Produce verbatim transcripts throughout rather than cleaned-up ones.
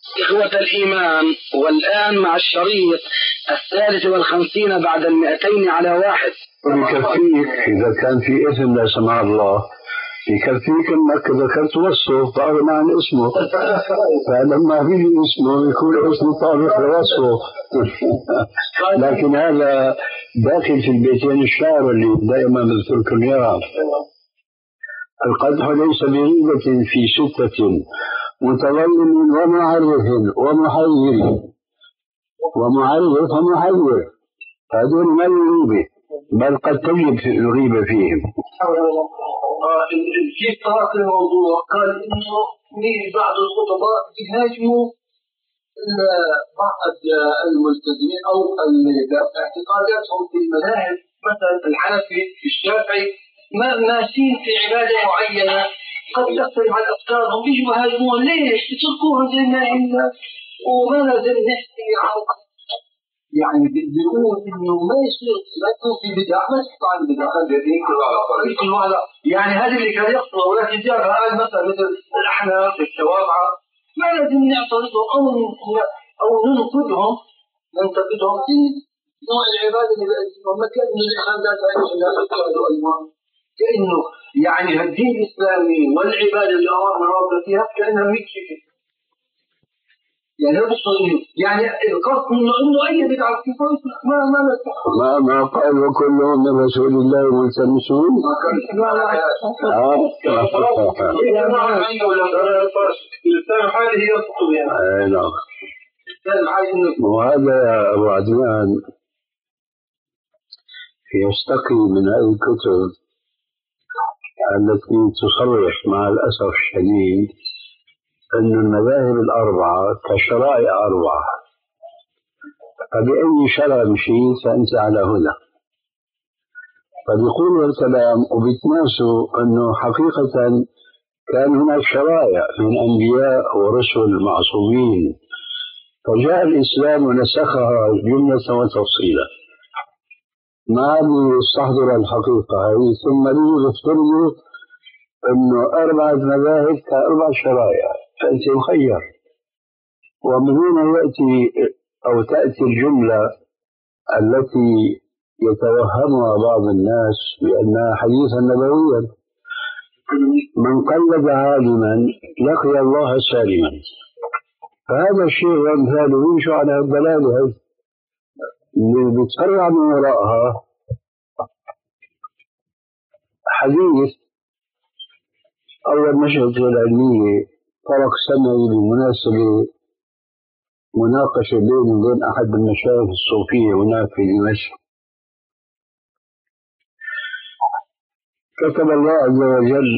إخوة الإيمان، والآن مع الشريط الثالث والخمسين بعد المئتين على واحد. يكفيك إذا كان في إثم لا سمح الله، يكفيك أنك ذكرت وصفه فأغنى عن اسمه، فلما فيه اسمه يكون اسمه طابق لوصفه. لكن هذا داخل في البيتين الشعر اللي دائما بذكركم إياه. القدح ليس بغيبة في ستة متظلم ومعرف ومحير ومعرف ومحير، هذول ما الغيبة، بل قد تجب الغيبة فيهم. في طرق الموضوع قال إنه من بعض الخطباء يهاجموا بعض الملتزمين أو اعتقاداتهم في المذاهب، مثلا الحنفي في الشافعي ما ماشيين في عبادة معينة قد تختلف عن أفكارهم، بيجوا يهاجمون ليش؟ اتركوها زي ما هي وما لازم نحكي عن، يعني بيقول إنه ما يصير لا يكون في بدع، ما يستطيع البدع الذي كل واحد يعني هذا اللي كان يقصده، ولكن جاء قال مثلا مثل الأحناف الشوافعة ما لازم نعترضهم أو أو ننقدهم ننتقدهم في نوع العبادة اللي بيقدمون، ما كان من الإخوانات أيضا كأنه يعني الدين الإسلامي والعبادة اللي أمرنا ربنا فيها كأنها ميكشفة، يعني يعني القصد منه انه اي بدعه في ما ما ما ما قال وكلهم من رسول الله ملتمسون. وهذا يا ابو عدنان يستقي من هذه الكتب التي تصرح مع الاسف الشديد أن المذاهب الأربعة كشرائع أربعة، فبأي شرع مشيت فأنت على هدى. فبيقولوا الكلام وبيتناسوا أنه حقيقة كان هناك شرائع من أنبياء ورسل معصومين، فجاء الإسلام ونسخها جملة وتفصيلا. ما بيستحضر الحقيقة هذه، ثم يفترضوا أنه أربعة مذاهب كأربع شرائع، فأنت مخير. ومن هنا يأتي أو تأتي الجملة التي يتوهمها بعض الناس بأنها حديثا نبويا: من قلد عالما لقي الله سالما. فهذا الشيء وأمثاله يمشي على الضلالة اللي بتفرع من وراءها حديث أول نشأته العلمية طرق سمعي بمناسبة مناقشة بيني وبين أحد المشايخ الصوفية هناك في دمشق. كتب الله عز وجل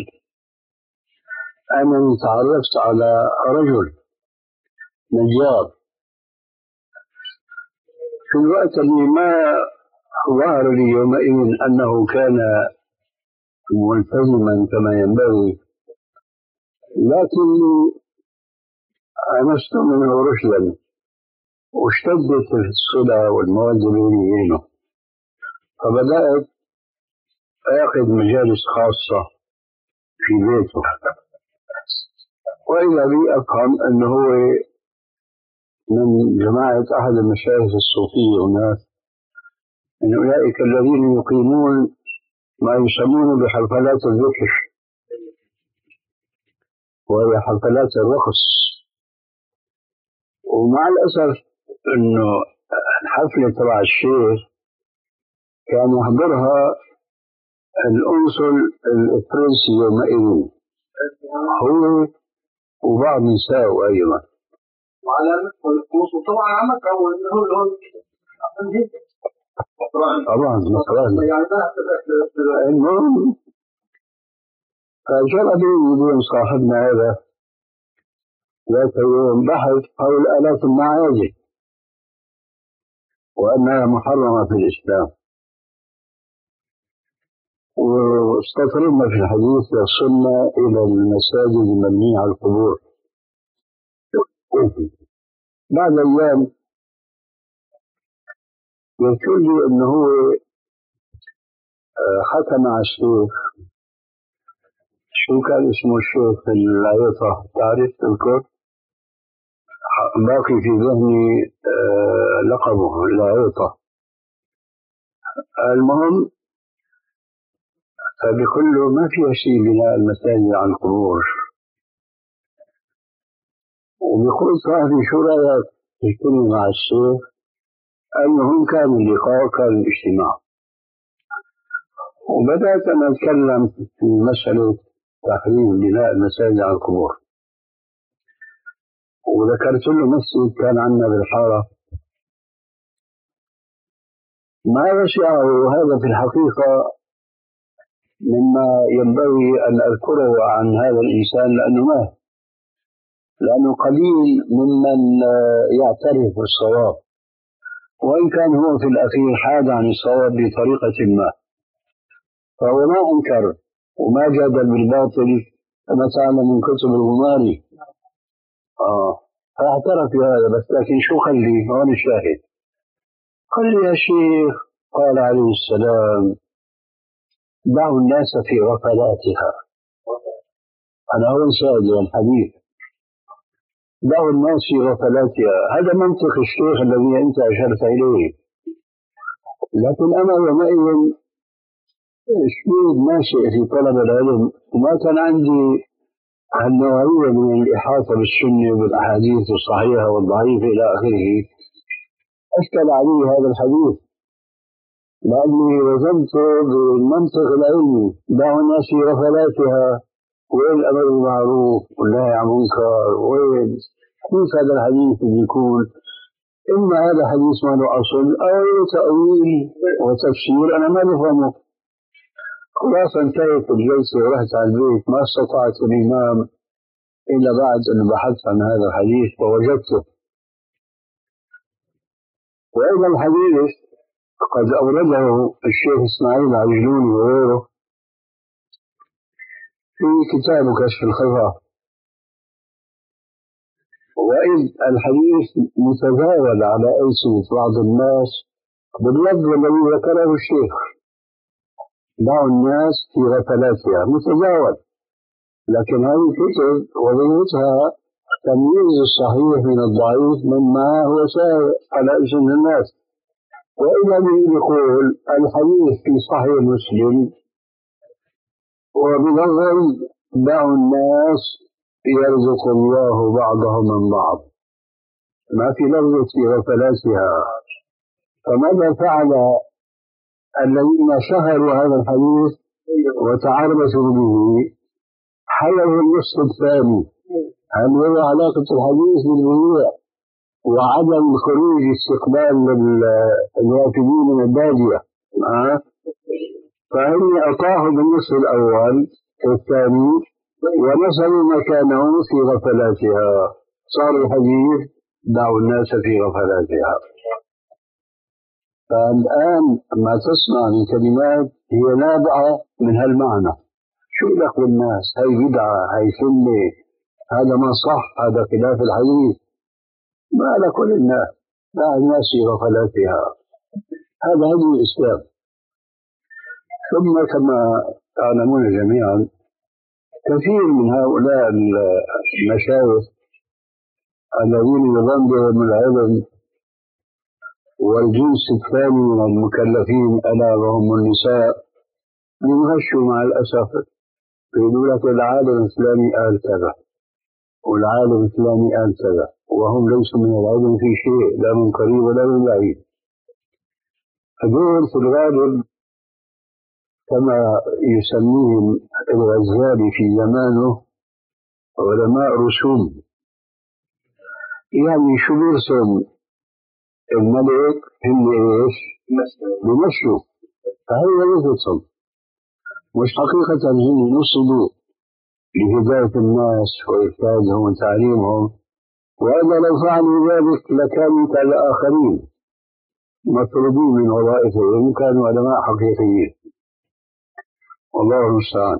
أنني تعرفت على رجل نجار في الوقت اللي ما ظهر لي يومئذ أنه كان ملتزما كما ينبغي، لكني أنست منه رشدا واشتدت الصلة والمودة بيني وبينه، فبدأت أعقد مجالس خاصة في بيته، وإذا بي أفهم أنه هو من جماعة أحد المشايخ الصوفية هناك، من أولئك الذين يقيمون ما يسمونه بحفلات الذكر وهي حفلات الرقص. ومع الأسف أنه الحفلة تبع الشيخ كان يحضرها الأنصل الفرنسي يومئذ، هو وبعض نساء أيضا. وعلى الأنصل طبعا عمك أو أنه طبعا نصراني. المهم فجرى بيني وبين صاحبنا هذا ذات يوم بحث حول آلات المعازف وأنها محرمة في الإسلام، واستطردنا في الحديث وصلنا إلى المساجد المبنية على القبور. بعد أيام يذكر لي أنه هو حكى مع الشيخ، شو كان اسمه الشيخ العيطة تعرف تذكر؟ باقي في ذهني لقبه العيطة. المهم فبكله ما فيها شيء بناء المساجد عن القبور. وبيقول صاحبي شو رأيك تجتمع مع الشيخ؟ المهم كان اللقاء كان الاجتماع، وبدأت أن أتكلم في مسألة تحريم بناء المساجد على القبور، وذكرت له مسجد كان عندنا بالحارة ما يشعر هذا في الحقيقة مما ينبغي أن أذكره عن هذا الإنسان لأنه مات، لأنه قليل ممن يعترف بالصواب، وإن كان هو في الأخير حاد عن الصواب بطريقة ما، فهو ما أنكر وما جادل بالباطل كما تعلم من كتب الغماري. آه فاعترف بهذا، بس لكن شو خلي هون الشاهد؟ قال لي يا شيخ قال عليه السلام دعوا الناس في غفلاتها. أنا أول شاهد الحديث دعوا الناس في غفلاتها، هذا منطق الشيخ الذي أنت أشرت إليه، لكن أنا يومئذ شديد ناشئ في طلب العلم وما كان عندي النوعية من الإحاطة بالسنة والأحاديث الصحيحة والضعيفة إلى آخره. أشكل علي هذا الحديث لأني وزنت بالمنطق العلمي دعوا الناس في غفلاتها، وين الأمر بالمعروف والنهي عن المنكر، وين كيف هذا الحديث يكون؟ إما هذا حديث ما له أصل أو تأويل وتفسير أنا ما نفهمه. خلاص انتهت الجلسة ورحت على البيت، ما استطعت الإمام إلا بعد أن بحثت عن هذا الحديث فوجدته. وأيضا الحديث قد أورده الشيخ إسماعيل عجلوني وغيره في كتاب كشف الخفاء، وإذ الحديث متداول على ألسنة بعض الناس باللفظ الذي ذكره الشيخ دعوا الناس في غفلاتها متداول، لكن هذه الكتب وظيفتها تمييز الصحيح من الضعيف مما هو سائر على ألسنة الناس. وإذا يقول الحديث في صحيح مسلم وبلفظ دعوا الناس يرزق الله بعضهم من بعض، ما في لفظ في غفلاتها. فماذا فعل الذين شهروا هذا الحديث وتعرفوا به؟ حلوا النصف الثاني، هل هو علاقة الحديث بالبيوع وعدم خروج استقبال الوافدين من البادية. أه؟ فهم أطاعوا بالنصف الأول الثاني ونصلوا مكانه في غفلاتها، صار الحديث دعوا الناس في غفلاتها. فالآن ما تسمع من كلمات هي نابعة من هالمعنى، شو لك بالناس؟ هاي بدعة، هاي سنة، هذا ما صح، هذا خلاف الحديث، ما لك وللناس، دع الناس في غفلاتها، هذا هدي الإسلام. ثم كما تعلمون جميعا كثير من هؤلاء المشايخ الذين يظن بهم العلم والجنس الثاني من المكلفين ألا وهم النساء ينغشوا مع الأسف، يقولون لك العالم الإسلامي قال كذا والعالم الإسلامي قال كذا، وهم ليسوا من العلم في شيء لا من قريب ولا من بعيد. هذول في الغالب كما يسميهم الغزالي في زمانه علماء رسوم، يعني شو بيرسم الملك هم ايش؟ بمشوا، فهي وظيفتهم، مش حقيقة هم نصبوا لهداية الناس وإرشادهم وتعليمهم، وإلا لو فعلوا ذلك لكانوا كالآخرين مطلوبين من وظائفهم، كانوا علماء حقيقيين. والله المستعان.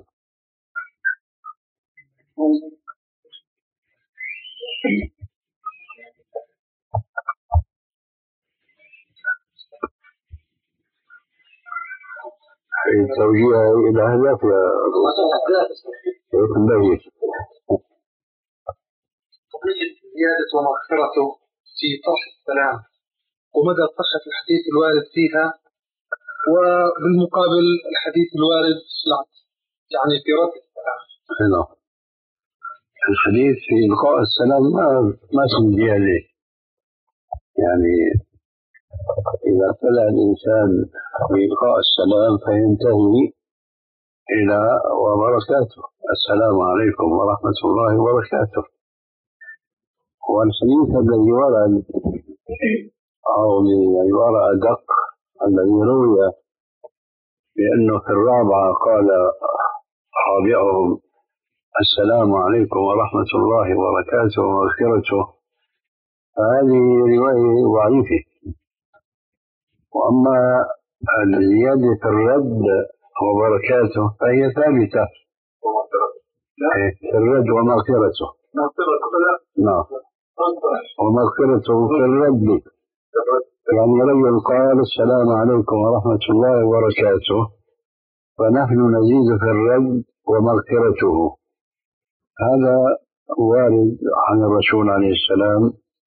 التوجيه إلى هدف يا مبين. زيادة ومغفرته في طرح السلام ومدى صحة الحديث الوارد فيها، وبالمقابل الحديث الوارد يعني في رد السلام؟ هنا الحديث في إلقاء السلام ما ما تنجي عليه، يعني إذا ابتدأ الإنسان بإلقاء السلام فينتهي إلى وبركاته، السلام عليكم ورحمة الله وبركاته. والحديث الذي ورد أو بعبارة أدق الذي روي بأنه في الرابعة قال رابعهم السلام عليكم ورحمة الله وبركاته ومغفرته، فهذه رواية ضعيفة. وأما الزيادة في الرد وبركاته فهي ثابتة في الرد ومغفرته. نعم، ومغفرته في الرد، يعني رجل قال السلام عليكم ورحمة الله وبركاته فنحن نزيد في الرد ومغفرته. هذا وارد عن الرسول عليه السلام،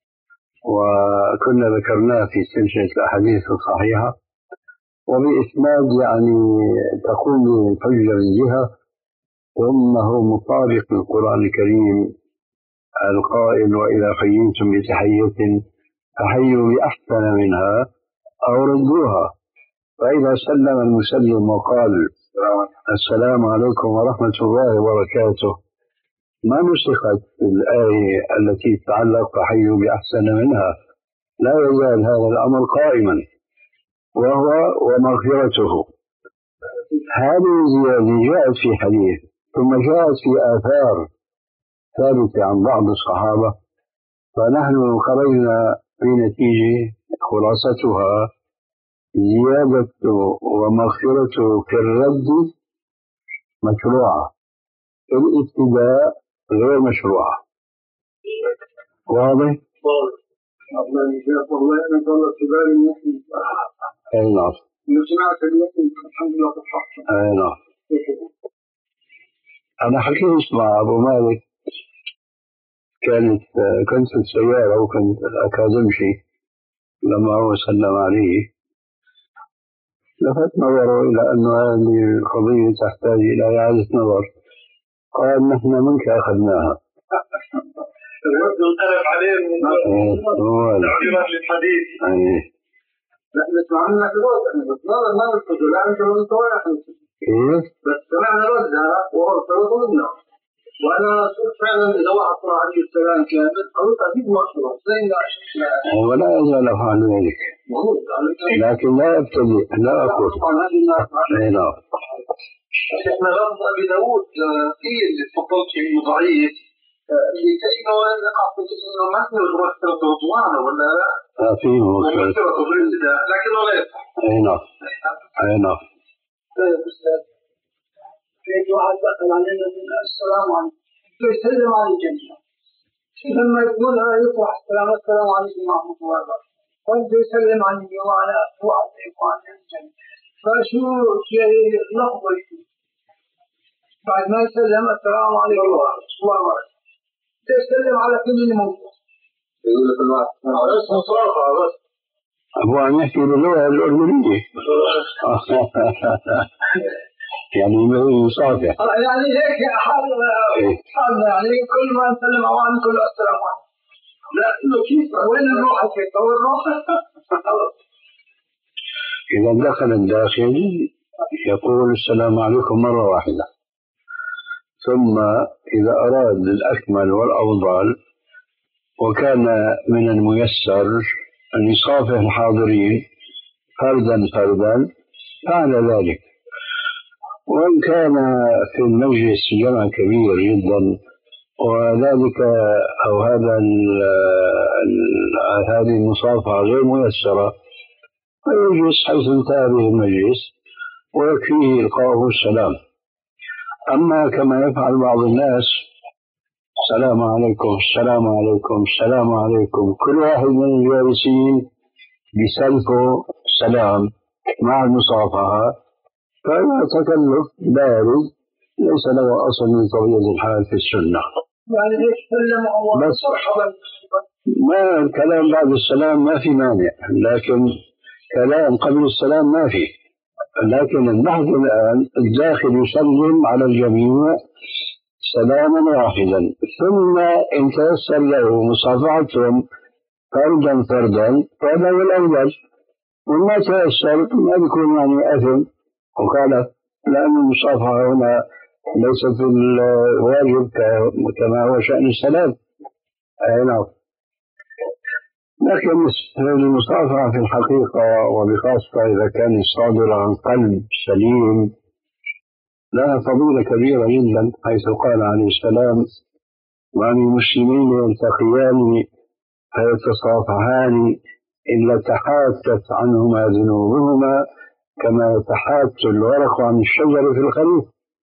وكنا ذكرناه في سلسلة الأحاديث الصحيحة، وبإسناد يعني تقوم الحجة من جهة، ثم هو مطابق للقرآن الكريم القائل وإذا حييتم بتحية فحيوا بأحسن منها أو ردوها. فإذا سلم المسلم وقال السلام عليكم ورحمة الله وبركاته ما نسخت الآية التي تتعلق فحيوا بأحسن منها، لا يزال هذا الأمر قائما وهو ومغفرته. هذه الزيادة جاءت في حديث ثم جاءت في آثار ثابتة عن بعض الصحابة، فنحن خرجنا في نتيجة خلاصتها زيادة ومغفرته في الرد مشروعة، في الابتداء غير مشروعة. واضح؟ أي نعم. أي نعم. أنا حكيت مع أبو مالك، كانت كنت في السيارة وكنت أكاديمشي لما هو سلم عليه، لفت نظره إلى أن هذه القضية تحتاج إلى إعادة نظر. قال نحن منك أخذناها. الرد انقلب عليه من تعبيرات للحديث. لا نسمع منك الرد، بس ما نرفضه، لا نشوف نطوع كيف؟ بس سمعنا ردها ورد منا. وأنا فعلا إذا واحد صلى عليه السلام كامل قلت أكيد مشروع زي ما ولا يزال أفعل ذلك، لكن لا أبتدئ، لا أقول. لا. احنا لفظ أبي داود فيه اللي تفضلت فيه ضعيف لكي نقع في إنه ما في مغفرة رضوانه ولا لا؟ فيه مغفرة بالابتداء لكنه لا يصح. أي نعم. أي نعم. طيب أستاذ، في واحد دخل علينا من السلام عليكم يسلم على الجميع، لما يقول هذا يطرح السلام السلام عليكم ورحمة الله وبركاته، وانت يسلم علي وعلى أخواتي وعلى الجميع، فشو شيء لحظة بعد ما يسلم السلام عليكم ورحمة الله وبركاته يسلم على كل الموضوع يقول لك الواحد بس مصافحة بس أبو أن يحكي باللغة الأردنية يعني مصافح يعني هيك حال حال يعني كل ما نسلم على كل السلام عليكم، لا إنه كيف وين الروح كيف وين الروح. إذا دخل الداخل يقول السلام عليكم مرة واحدة، ثم إذا أراد الأكمل والأفضل وكان من الميسر أن يصافح الحاضرين فردا فردا فعل ذلك. وإن كان في المجلس جمع كبير جدا وذلك أو هذا هذه المصافحة غير ميسرة فيجلس حيث انتهى به المجلس ويكفيه إلقاؤه السلام. أما كما يفعل بعض الناس السلام عليكم السلام عليكم السلام عليكم، كل واحد من الجالسين بسلفه السلام مع المصافحة، فهذا تكلف بارز ليس له أصل من طبيعة الحال في السنة. يعني ليش سلم الله بس ما الكلام بعد السلام ما في مانع، لكن كلام قبل السلام ما في. لكن البحث الآن الداخل يسلم على الجميع سلاما واحدا، ثم إن تيسر له مصافحتهم فردا فردا فهذا هو الأول، وما تيسر ما بيكون يعني أثم وقال، لأن المصافحة هنا ليست الواجب كما هو شأن السلام. أي نعم. لكن المصافحة في الحقيقة وبخاصة إذا كان صادر عن قلب سليم لها فضيلة كبيرة جدا، حيث قال عليه السلام: ما من مسلمين يلتقيان فيتصافحان إلا تحاتت عنهما ذنوبهما كما يتحات الورق عن الشجر في الخريف.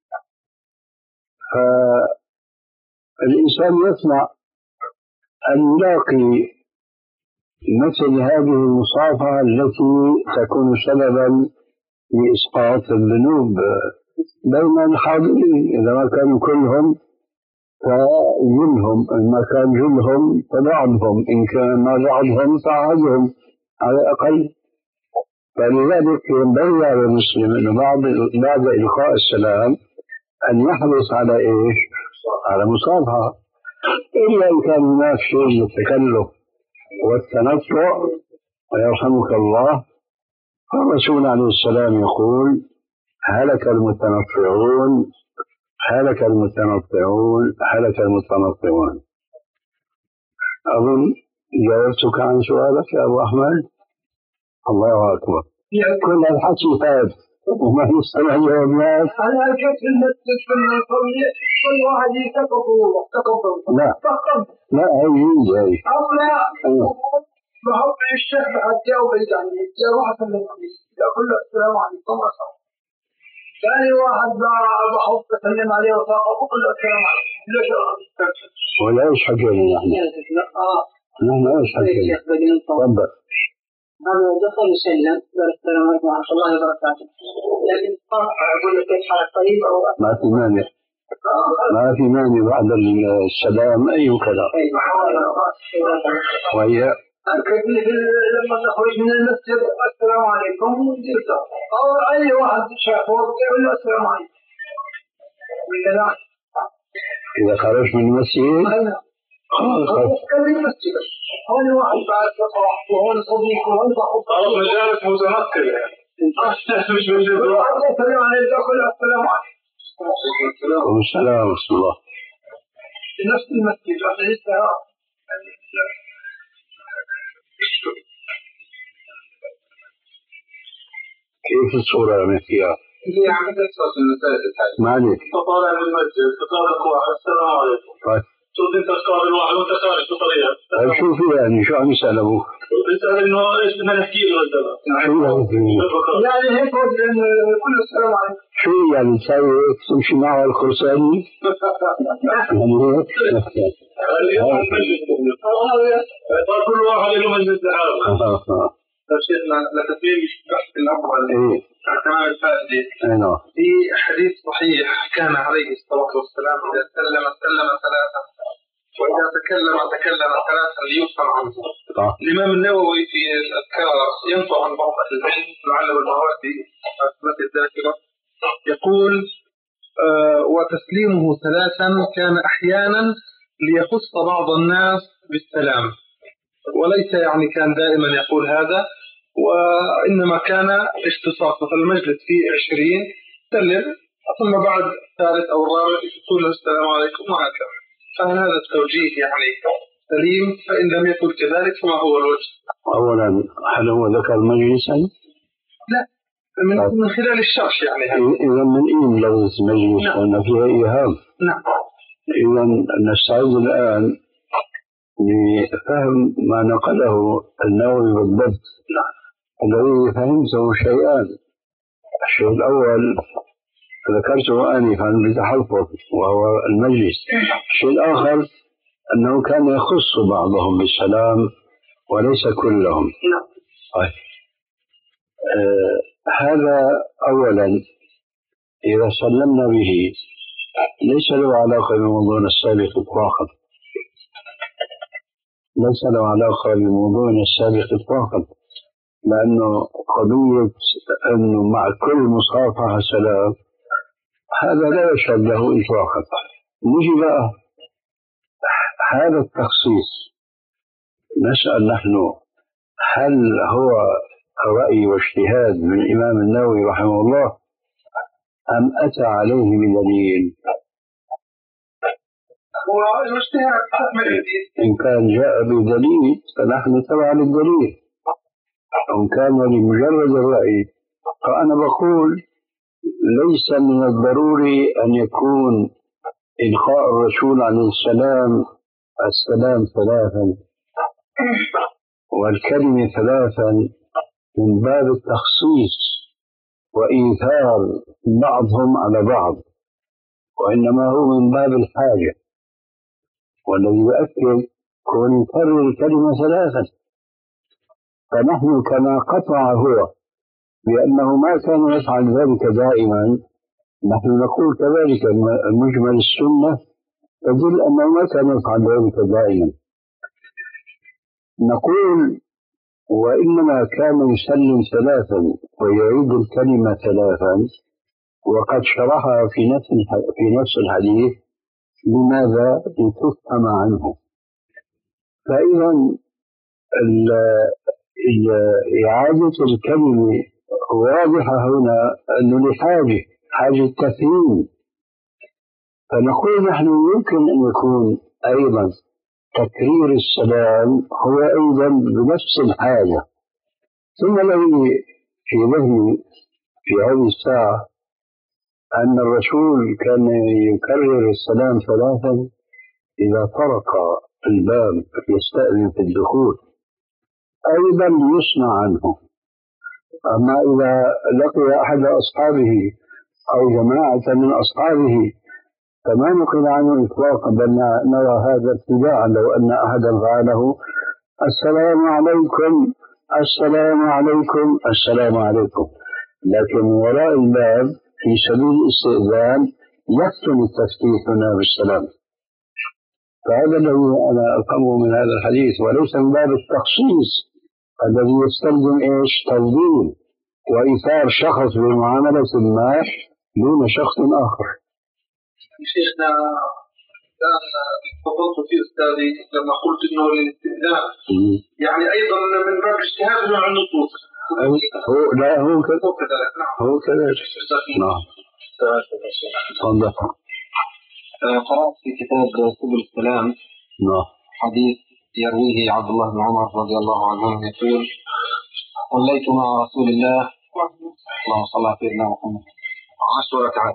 فالإنسان يطمع أن يلاقي مثل هذه المصافحة التي تكون سببا لإسقاط الذنوب بين الحاضرين، إذا ما كانوا كلهم فجلهم، إن ما كان جلهم فبعضهم، إن كان ما بعضهم فأحدهم على الأقل. فلذلك ينبغي على المسلم أنه بعد بعد إلقاء السلام أن يحرص على إيش؟ على مصافحة، إلا إن كان هناك شيء من التكلف والتنطع ويرحمك الله. فالرسول عليه السلام يقول: هلك المتنطعون هلك المتنطعون هلك المتنطعون. أظن جاوبتك عن سؤالك يا أبو أحمد. الله أكبر. كل الحكي فات وما يستمع جوابات. أنا أكيد في المسجد في القرية كل واحد يتقف تقف. لا لا هي هي أو لا بحط الشيخ بعد جاوب يعني جاء واحد من الناس يقول له السلام عليكم ورحمة الله. ثاني واحد بحط أسلم عليه وأقول له السلام عليكم. ليش؟ ولا إيش حكينا نحن؟ آه نحن إيش حكينا؟ تفضل. هذا دخل يسلم السلام عليكم ورحمة الله وبركاته، لكن أقول لك كيف حالك طيب أو ما في مانع، ما في مانع بعد السلام أي كلام. وهي لما نخرج من المسجد السلام عليكم أو أي واحد شافه يقول له السلام عليكم. إذا خرج من المسجد كان المسجد هون واحد بعد صباح وهون صديق وهون صاحب خلاص مجالس متنقلة مش بالجد واحد السلام عليكم يقول السلام عليكم. والسلام ورحمة الله. في نفس المسجد عشان لسه كيف الصورة اللي فيها؟ اللي عم تحصل في المساجد هاي. ما عليك. تطالع من المسجد تقابل واحد السلام عليكم. طيب. شوف انت تقابل واحد وانت خارج بطريقة. طيب شو في يعني شو عم يسأل أبوه؟ بيسأل إنه إيش بدنا نحكي له هذا. شو يعني هيك كل السلام عليكم. شو يعني تسوي تمشي معه الخرساني؟ يعني هيك؟ كل واحد له مجلس لحاله. شيخنا لتتميم بحث الأول عن تمام الفائدة. في حديث صحيح كان عليه الصلاة والسلام إذا سلم سلم ثلاثة وإذا تكلم تكلم ثلاثا ليفهم عنه. الإمام النووي في الأذكار ينطق عن بعض أهل العلم لعله الموادي أثبت الذاكرة يقول آه وتسليمه ثلاثا كان أحيانا ليخص بعض الناس بالسلام، وليس يعني كان دائما يقول هذا، وإنما كان اختصاص. مثلا المجلس فيه عشرين سلم ثم بعد الثالث أو الرابع يقول له السلام عليكم وهكذا. فهل هذا التوجيه يعني سليم؟ فإن لم يكن كذلك فما هو الوجه؟ أولا هل هو ذكر مجلسا؟ لا من, من خلال الشرح يعني. إذا من إين لفظ مجلس وأن فيها إيهام. نعم. إذا نستعيد الآن لفهم ما نقله النووي بالضبط. نعم. الذي فهمته شيئان. الشيء الأول ذكرته آنفا بتحفظ وهو المجلس. الشيء الآخر أنه كان يخص بعضهم بالسلام وليس كلهم. نعم. طيب. آه هذا أولا إذا سلمنا به ليس له علاقة بموضوع السابق إطلاقا. ليس له علاقة بموضوعنا السابق إطلاقا، لأنه قضية أنه مع كل مصافحة سلام هذا لا يشهد له إطلاقا. نجي بقى هذا التخصيص، نسأل نحن هل هو رأي واجتهاد من الإمام النووي رحمه الله أم أتى عليه بدليل؟ هو الاجتهاد إن كان جاء بدليل فنحن تبع للدليل، وإن كان لمجرد الرأي فأنا بقول ليس من الضروري أن يكون إلقاء الرسول عليه السلام السلام ثلاثا والكلمة ثلاثا من باب التخصيص وإيثار بعضهم على بعض، وإنما هو من باب الحاجة، والذي يؤكد كون يكرر الكلمة ثلاثا. فنحن كما قطع هو بأنه ما كان يفعل ذلك دائما، نحن نقول كذلك مجمل السنة تدل أنه ما كان يفعل ذلك دائما. نقول وإنما كان يسلم ثلاثا ويعيد الكلمة ثلاثا، وقد شرحها في نفس في نفس الحديث. لماذا؟ لتفهم عنه. فإذا إعادة الكلمة واضحة هنا أنه لحاجة حاجة تفهيم. فنقول نحن يمكن أن يكون أيضا تكرير السلام هو أيضا بنفس الحاجة. ثم الذي في ذهني في هذه الساعة أن الرسول كان يكرر السلام ثلاثا إذا طرق الباب يستأذن في الدخول، أيضا يصنع عنه. أما إذا لقي أحد أصحابه أو جماعة من أصحابه فما نقل عنه إطلاقا، بل نرى هذا ابتداعا. لو أن أحدا فعله السلام عليكم السلام عليكم السلام عليكم، لكن وراء الباب في سبيل الاستئذان يختم التفتيح هنا بالسلام. فهذا الذي أنا أفهمه من هذا الحديث، وليس من باب التخصيص الذي يستلزم إيش؟ تفضيل وإيثار شخص بمعاملة ما دون شخص آخر. شيخنا الآن تفضلت فيه أستاذي لما قلت إنه الاستئذان يعني أيضا من باب اجتهاد عن النصوص. هو لا هو كذا هو كذا نعم. تفضل. قرأت في كتاب سبل السلام نعم حديث يرويه عبد الله بن عمر رضي الله عنه يقول: صليت مع رسول الله اللهم صل على سيدنا محمد عشر ركعات،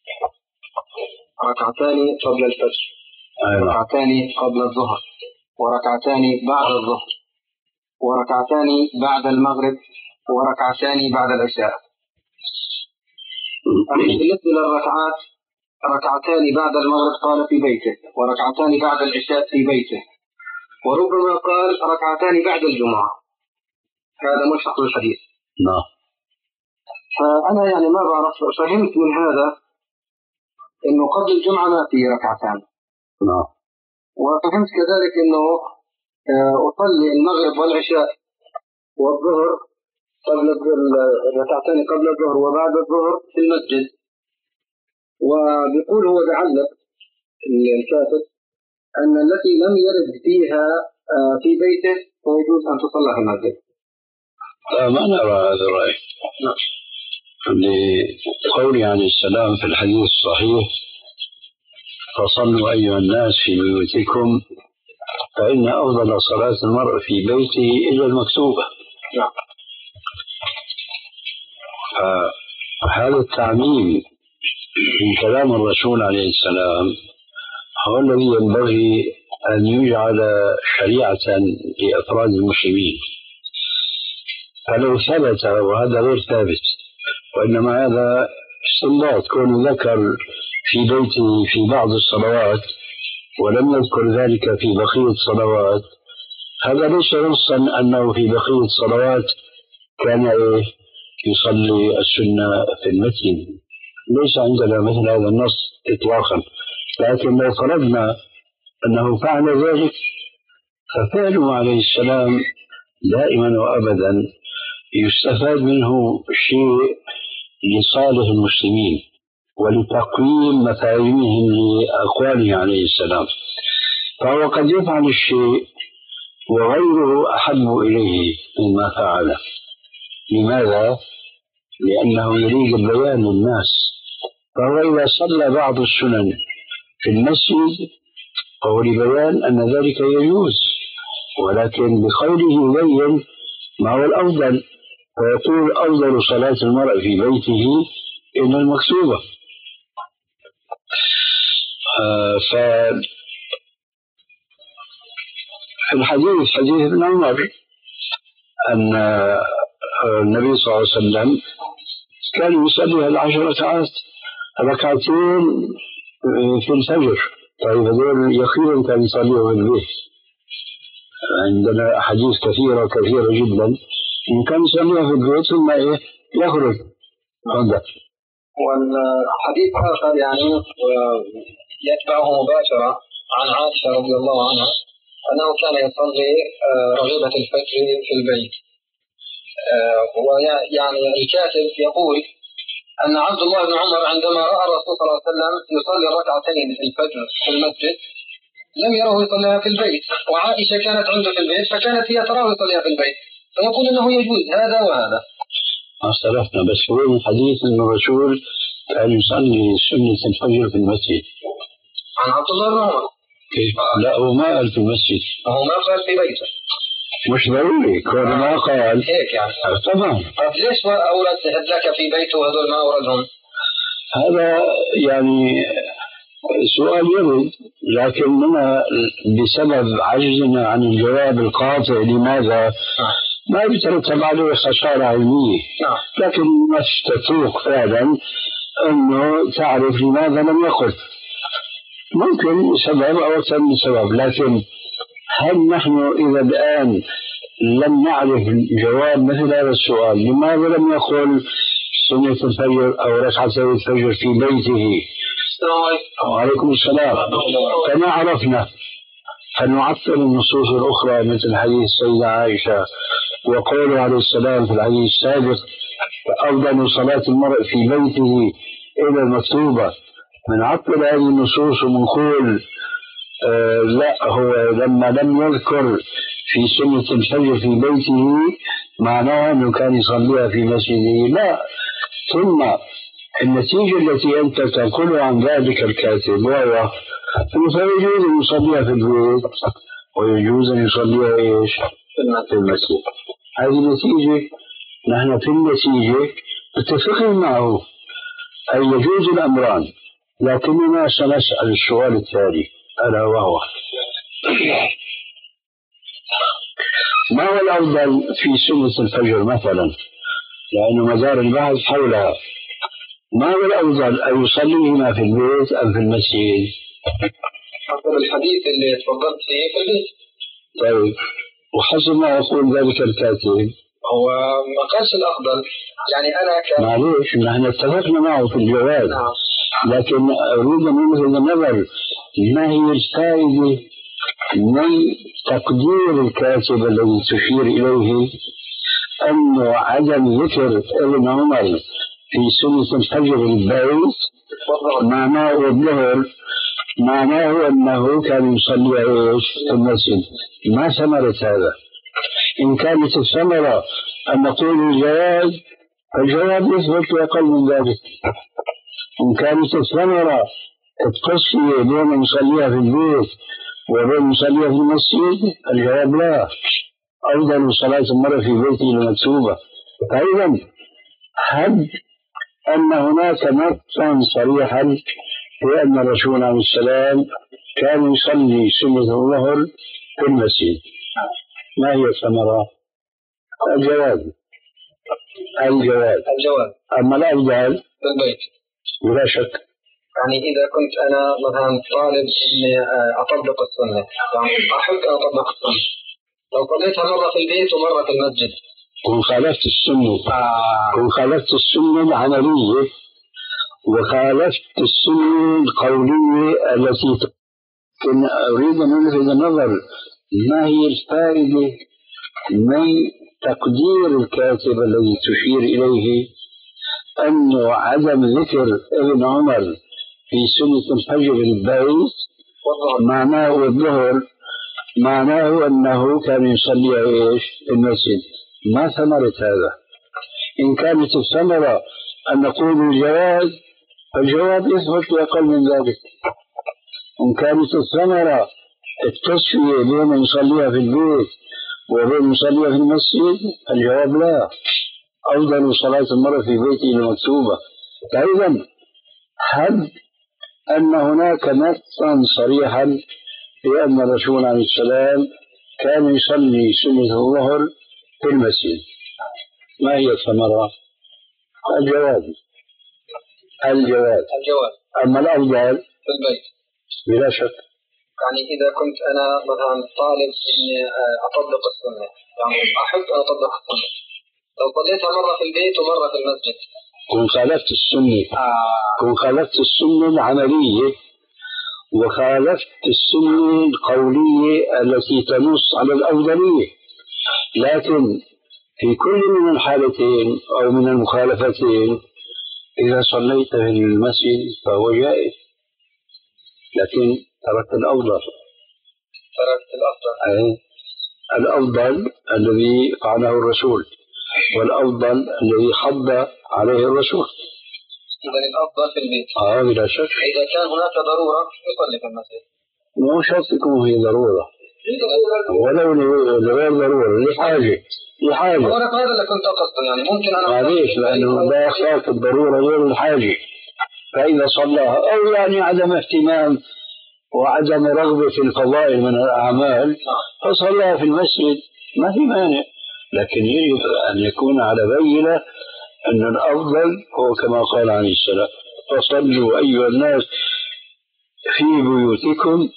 ركعتان قبل الفجر، وركعتان قبل الظهر، وركعتان بعد الظهر، وركعتان بعد المغرب، وركعتان بعد العشاء. بالنسبة للركعات ركعتان بعد المغرب قال في بيته، وركعتان بعد العشاء في بيته، وربما قال ركعتان بعد الجمعة. هذا ملحق الحديث. نعم. فأنا يعني ما بعرف، فهمت من هذا إنه قبل الجمعة ما في ركعتان. نعم. وفهمت كذلك إنه أصلي المغرب والعشاء والظهر قبل الركعتان قبل الظهر وبعد الظهر في المسجد. وبيقول هو بعلق الكاتب أن التي لم يرد فيها في بيته فيجوز أن تصلى في المسجد. لا ما نرى هذا الرأي. لقول عن السلام في الحديث الصحيح: فصلوا أيها الناس في بيوتكم فإن أفضل صلاة المرء في بيته إلا المكتوبة. فهذا التعميم من كلام الرسول عليه السلام هو الذي ينبغي أن يجعل شريعة لأفراد المسلمين. فلو ثبت، وهذا غير ثابت، وإنما هذا استنباط، كون ذكر في بيته في بعض الصلوات ولم يذكر ذلك في بقية الصلوات، هذا ليس نصا أنه في بقية الصلوات كان يصلي السنة في المسجد. ليس عندنا مثل هذا النص إطلاقا. لكن لو فرضنا أنه فعل ذلك ففعله عليه السلام دائما وأبدا يستفاد منه شيء لصالح المسلمين ولتقويم مفاهيمهم لأقواله عليه السلام. فهو قد يفعل الشيء وغيره أحب إليه مما فعله. لماذا؟ لأنه يريد البيان للناس. فهو إذا صلى بعض السنن في المسجد فهو لبيان أن ذلك يجوز، ولكن بقوله يبين ما هو الأفضل، فيقول أفضل صلاة المرء في بيته إن المكتوبة. آه في الحديث حديث ابن عمر أن النبي صلى الله عليه وسلم كان يصلي العشر ركعات ركعتين في الفجر. طيب هذول يقينا كان يصليهم في البيت. عندنا أحاديث كثيرة كثيرة جدا إن كان يصليها في البيت ثم إيه يخرج. هذا والحديث آخر يعني يتبعه مباشرة عن عائشة رضي الله عنها أنه كان يصلي رغيبة الفجر في البيت. ويعني الكاتب يقول أن عبد الله بن عمر عندما رأى الرسول صلى الله عليه وسلم يصلي الركعتين في الفجر في المسجد لم يره يصليها في البيت، وعائشة كانت عنده في البيت فكانت هي تراه يصليها في البيت، فيقول أنه يجوز هذا وهذا. اختلفنا بس هو الحديث أن الرسول كان يصلي سنة الفجر في المسجد عن عبد الله بن عمر. كيف؟ لا هو ما قال في المسجد، هو ما قال في بيته. مش ضروري كون ما قال هيك يعني. طبعا. طب ليش أورد لك في بيته وهذول ما أوردهم؟ هذا يعني سؤال يرد، لكننا بسبب عجزنا عن الجواب القاطع لماذا ما يترتب عليه خسارة علمية. لكن مش تتوق فعلا أنه تعرف لماذا لم يقل. ممكن سبب أو أكثر من سبب، لكن هل نحن إذا الآن لم نعرف جواب مثل هذا السؤال لماذا لم يقل سنة الفجر أو ركعتي الفجر في بيته؟ وعليكم السلام. فما عرفنا فنعطل النصوص الأخرى مثل حديث السيدة عائشة وقوله عليه السلام في الحديث السابق أفضل صلاة المرء في بيته إلى المكتوبة. من عطل هذه النصوص ونقول آه لا هو لما لم يذكر في سنة الفجر في بيته معناه أنه كان يصليها في مسجده. لا. ثم النتيجة التي أنت تنقلها عن ذلك الكاتب وهو فيجوز أن يصليها في البيت ويجوز أن يصليها إيش في المسجد. هذه النتيجة نحن في النتيجة متفقين معه أي يجوز الأمران، لكننا سنسأل السؤال التالي ألا وهو ما هو الأفضل في سنة الفجر مثلا، لأنه مدار البحث حولها. ما هو الأفضل أن يصليهما في البيت أم في المسجد؟ حسب الحديث اللي تفضلت فيه في البيت. طيب وحسب ما يقول ذلك الكاتب هو ما قالش الأفضل يعني أنا ك... معليش نحن اتفقنا معه في الجواب. نعم. لكن أريد منه النظر ما هي الفائدة من تقدير الكاتب الذي تشير إليه أنه عدم ذكر ابن عمر في سنة الفجر البيت معناه الظهر معناه أنه كان يصلي في المسجد. ما ثمرة هذا؟ إن كانت الثمرة أن نقول الجواز فالجواب يثبت أقل من ذلك. إن كانت الثمرة التصفية بين يصليها في البيت وبين يصليها في المسجد الجواب لا، أفضل صلاة المرء في بيته المكتوبة. فإذا هل أن هناك نصا صريحا في أن الرسول عليه السلام كان يصلي سنة الظهر في المسجد؟ ما هي الثمرة؟ الجواب الجواب الجواب أما الأفضل في البيت ولا شك. يعني إذا كنت أنا مثلا طالب إني أطبق السنة يعني أحب أن أطبق السنة لو صليتها مرة في البيت ومرة في المسجد وخالفت السنة آه. وخالفت السنة العملية وخالفت السنة القولية التي كن أريد أن ألفت النظر ما هي الفائدة من تقدير الكاتب الذي تشير إليه أنه عدم ذكر ابن عمر في سنة الفجر البيت معناه والظهر معناه أنه كان يصلي إيش في المسجد؟ ما ثمرة هذا؟ إن كانت الثمرة أن نقول الجواز فالجواب يثبت بأقل من ذلك. إن كانت الثمرة التسوية بين يصليها في البيت وبين يصليها في المسجد الجواب لا، أفضل صلاة المرء في بيته المكتوبة. فإذا هل أن هناك نصا صريحا في أن الرسول عليه السلام كان يصلي سنة الظهر في المسجد؟ ما هي الثمرة؟ الجواز الجواز الجواز أما الأفضل في البيت بلا شك. يعني إذا كنت أنا مثلا طالب إني أطبق السنة، يعني أحب أن أطبق السنة، لو صليتها مرة في البيت ومرة في المسجد كن خالفت السنة آه. كن خالفت السنة العملية وخالفت السنة القولية التي تنص على الأفضلية. لكن في كل من الحالتين أو من المخالفتين إذا صليت في المسجد فهو جائز، لكن تركت الأفضل. تركت الأفضل أي الأفضل الذي فعله الرسول والأفضل الذي حض عليه الرسول. إذا الأفضل في البيت. آه بلا شك. إذا كان هناك ضرورة يصلي في المسجد. مو شرط تكون هي ضرورة، ولو لغير ضرورة لحاجة لحاجة. هذا اللي كنت أقصده، يعني ممكن أنا معليش لأنه لا يخاف الضرورة غير الحاجة. فإذا صلاها أو يعني عدم اهتمام وعدم رغبة في الفضائل من الأعمال فصلاها في المسجد ما في مانع، لكن يجب أن يكون على بينة أن الأفضل هو كما قال عليه السلام فصلوا أيها الناس في بيوتكم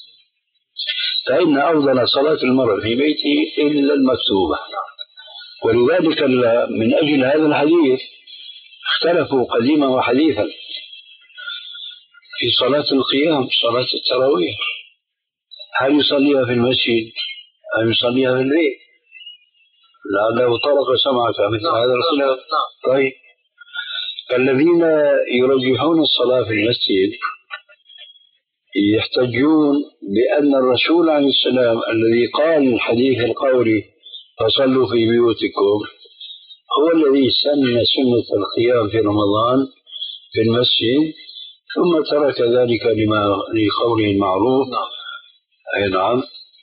فإن أفضل صلاة المرء في بيته إلا المكتوبة. ولذلك من أجل هذا الحديث اختلفوا قديما وحديثا في صلاة القيام، صلاة التراويح، هل يصليها في المسجد أم يصليها في البيت؟ لعله طرق سمعك مثل هذا الخلاف. طيب الذين يرجحون الصلاة في المسجد يحتجون بأن الرسول عليه السلام الذي قال الحديث القولي فصلوا في بيوتكم هو الذي سن سنة القيام في رمضان في المسجد ثم ترك ذلك لما لقوله المعروف. أي نعم،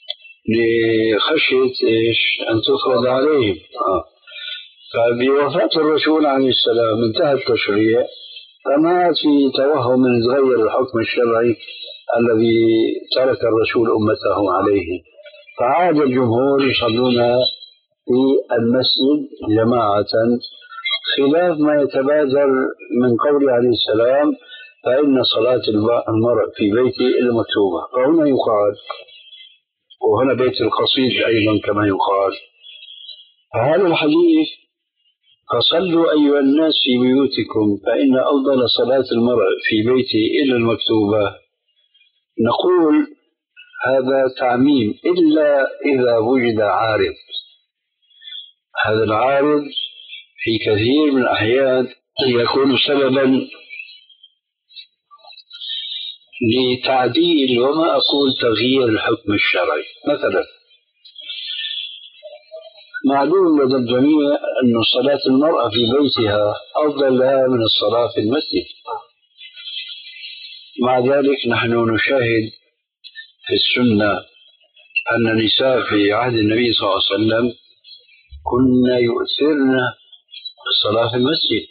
لخشية إيش أن تفرض عليهم. آه. فبوفاة الرسول عليه السلام انتهى التشريع، فما في توهم من تغير الحكم الشرعي الذي ترك الرسول أمته عليه، فعاد الجمهور يصلون في المسجد جماعة خلاف ما يتبادر من قول عليه السلام فإن صلاة المرء في بيته إلا مكتوبة. فهنا يقال، وهنا بيت القصيد أيضا كما يقال، فهذا الحديث فصلوا أيها الناس في بيوتكم فإن أفضل صلاة المرء في بيته إلا المكتوبة، نقول هذا تعميم إلا إذا وجد عارض. هذا العارض في كثير من الأحيان يكون سببا لتعديل وما أقول تغيير الحكم الشرعي. مثلا معلوم لدى الجميع أن صلاة المرأة في بيتها أفضل لها من الصلاة في المسجد، مع ذلك نحن نشاهد في السنة أن النساء في عهد النبي صلى الله عليه وسلم كن يؤثرن الصلاة في المسجد.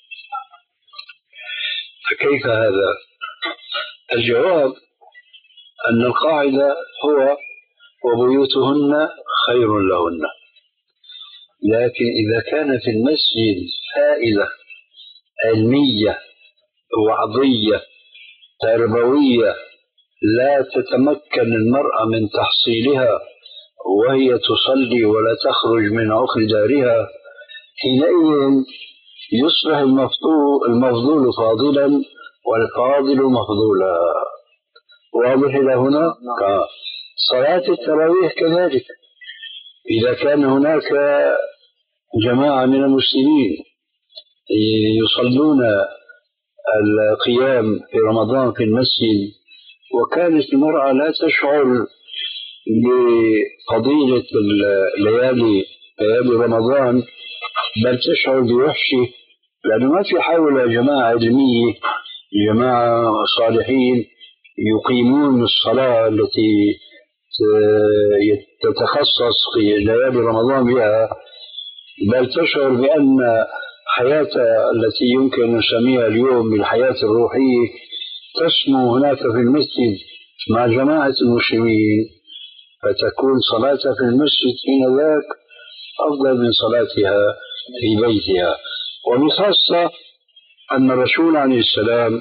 فكيف هذا؟ الجواب أن القاعدة هو وبيوتهن خير لهن، لكن إذا كان في المسجد فائدة علمية وعظية تربوية لا تتمكن المرأة من تحصيلها وهي تصلي ولا تخرج من عقر دارها، حينئذ يصبح المفضول فاضلا والفاضل مفضولا. واضح إلى هنا؟ صلاة التراويح كذلك، إذا كان هناك جماعة من المسلمين يصلون القيام في رمضان في المسجد وكانت المرأة لا تشعر بفضيلة الليالي ليالي رمضان بل تشعر بوحشه، لأنه ما في حولها جماعة علمية جماعة صالحين يقيمون الصلاة التي تتخصص في ليالي رمضان بها، بل تشعر بأن حياتها التي يمكن أن نسميها اليوم بالحياة الروحية تسمو هناك في المسجد مع جماعة المسلمين، فتكون صلاتها في المسجد حين ذاك أفضل من صلاتها في بيتها. وبخاصة أن الرسول عليه السلام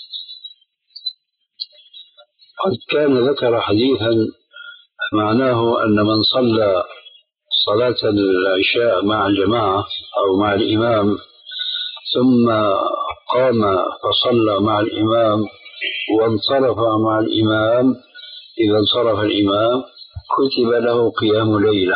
قد كان ذكر حديثا معناه أن من صلى صلاة العشاء مع الجماعة أو مع الإمام ثم قام فصلى مع الإمام وانصرف مع الإمام، إذا انصرف الإمام كتب له قيام ليلة.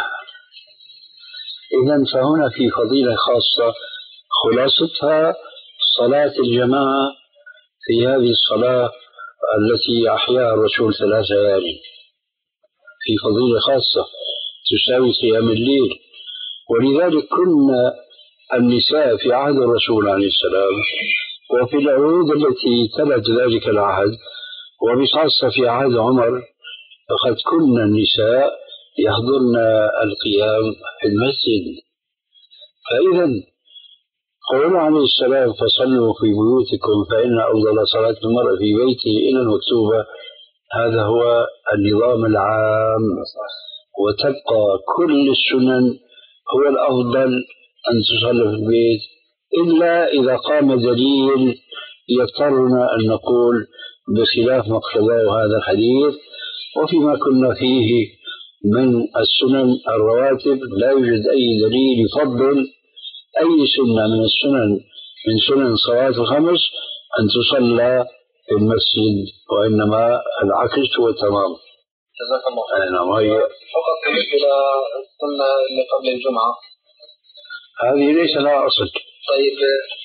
إذن فهنا في فضيلة خاصة خلاصتها صلاة الجماعة في هذه الصلاة التي أحياها الرسول ثلاث ليالي في فضيلة خاصة تساوي قيام الليل. ولذلك كنا النساء في عهد الرسول عليه السلام وفي العهود التي تلت ذلك العهد وبخاصة في عهد عمر فقد كنا النساء يحضرن القيام في المسجد. فإذا قول عليه السلام فصلوا في بيوتكم فإن أفضل صلاة المرء في بيته إلى المكتوبة، هذا هو النظام العام، وتبقى كل السنن هو الأفضل أن تصلي في البيت إلا إذا قام دليل يضطرنا أن نقول بخلاف مقتضاه هذا الحديث. وفيما كنا فيه من السنن الرواتب لا يوجد أي دليل يفضل أي سنة من السنن من سنن صلاة الخمس أن تصلى في المسجد، وإنما العكس هو تمام. جزاك الله خير. نعم. هي فقط بالنسبة السنة اللي قبل الجمعة هذه ليس لها أصل. طيب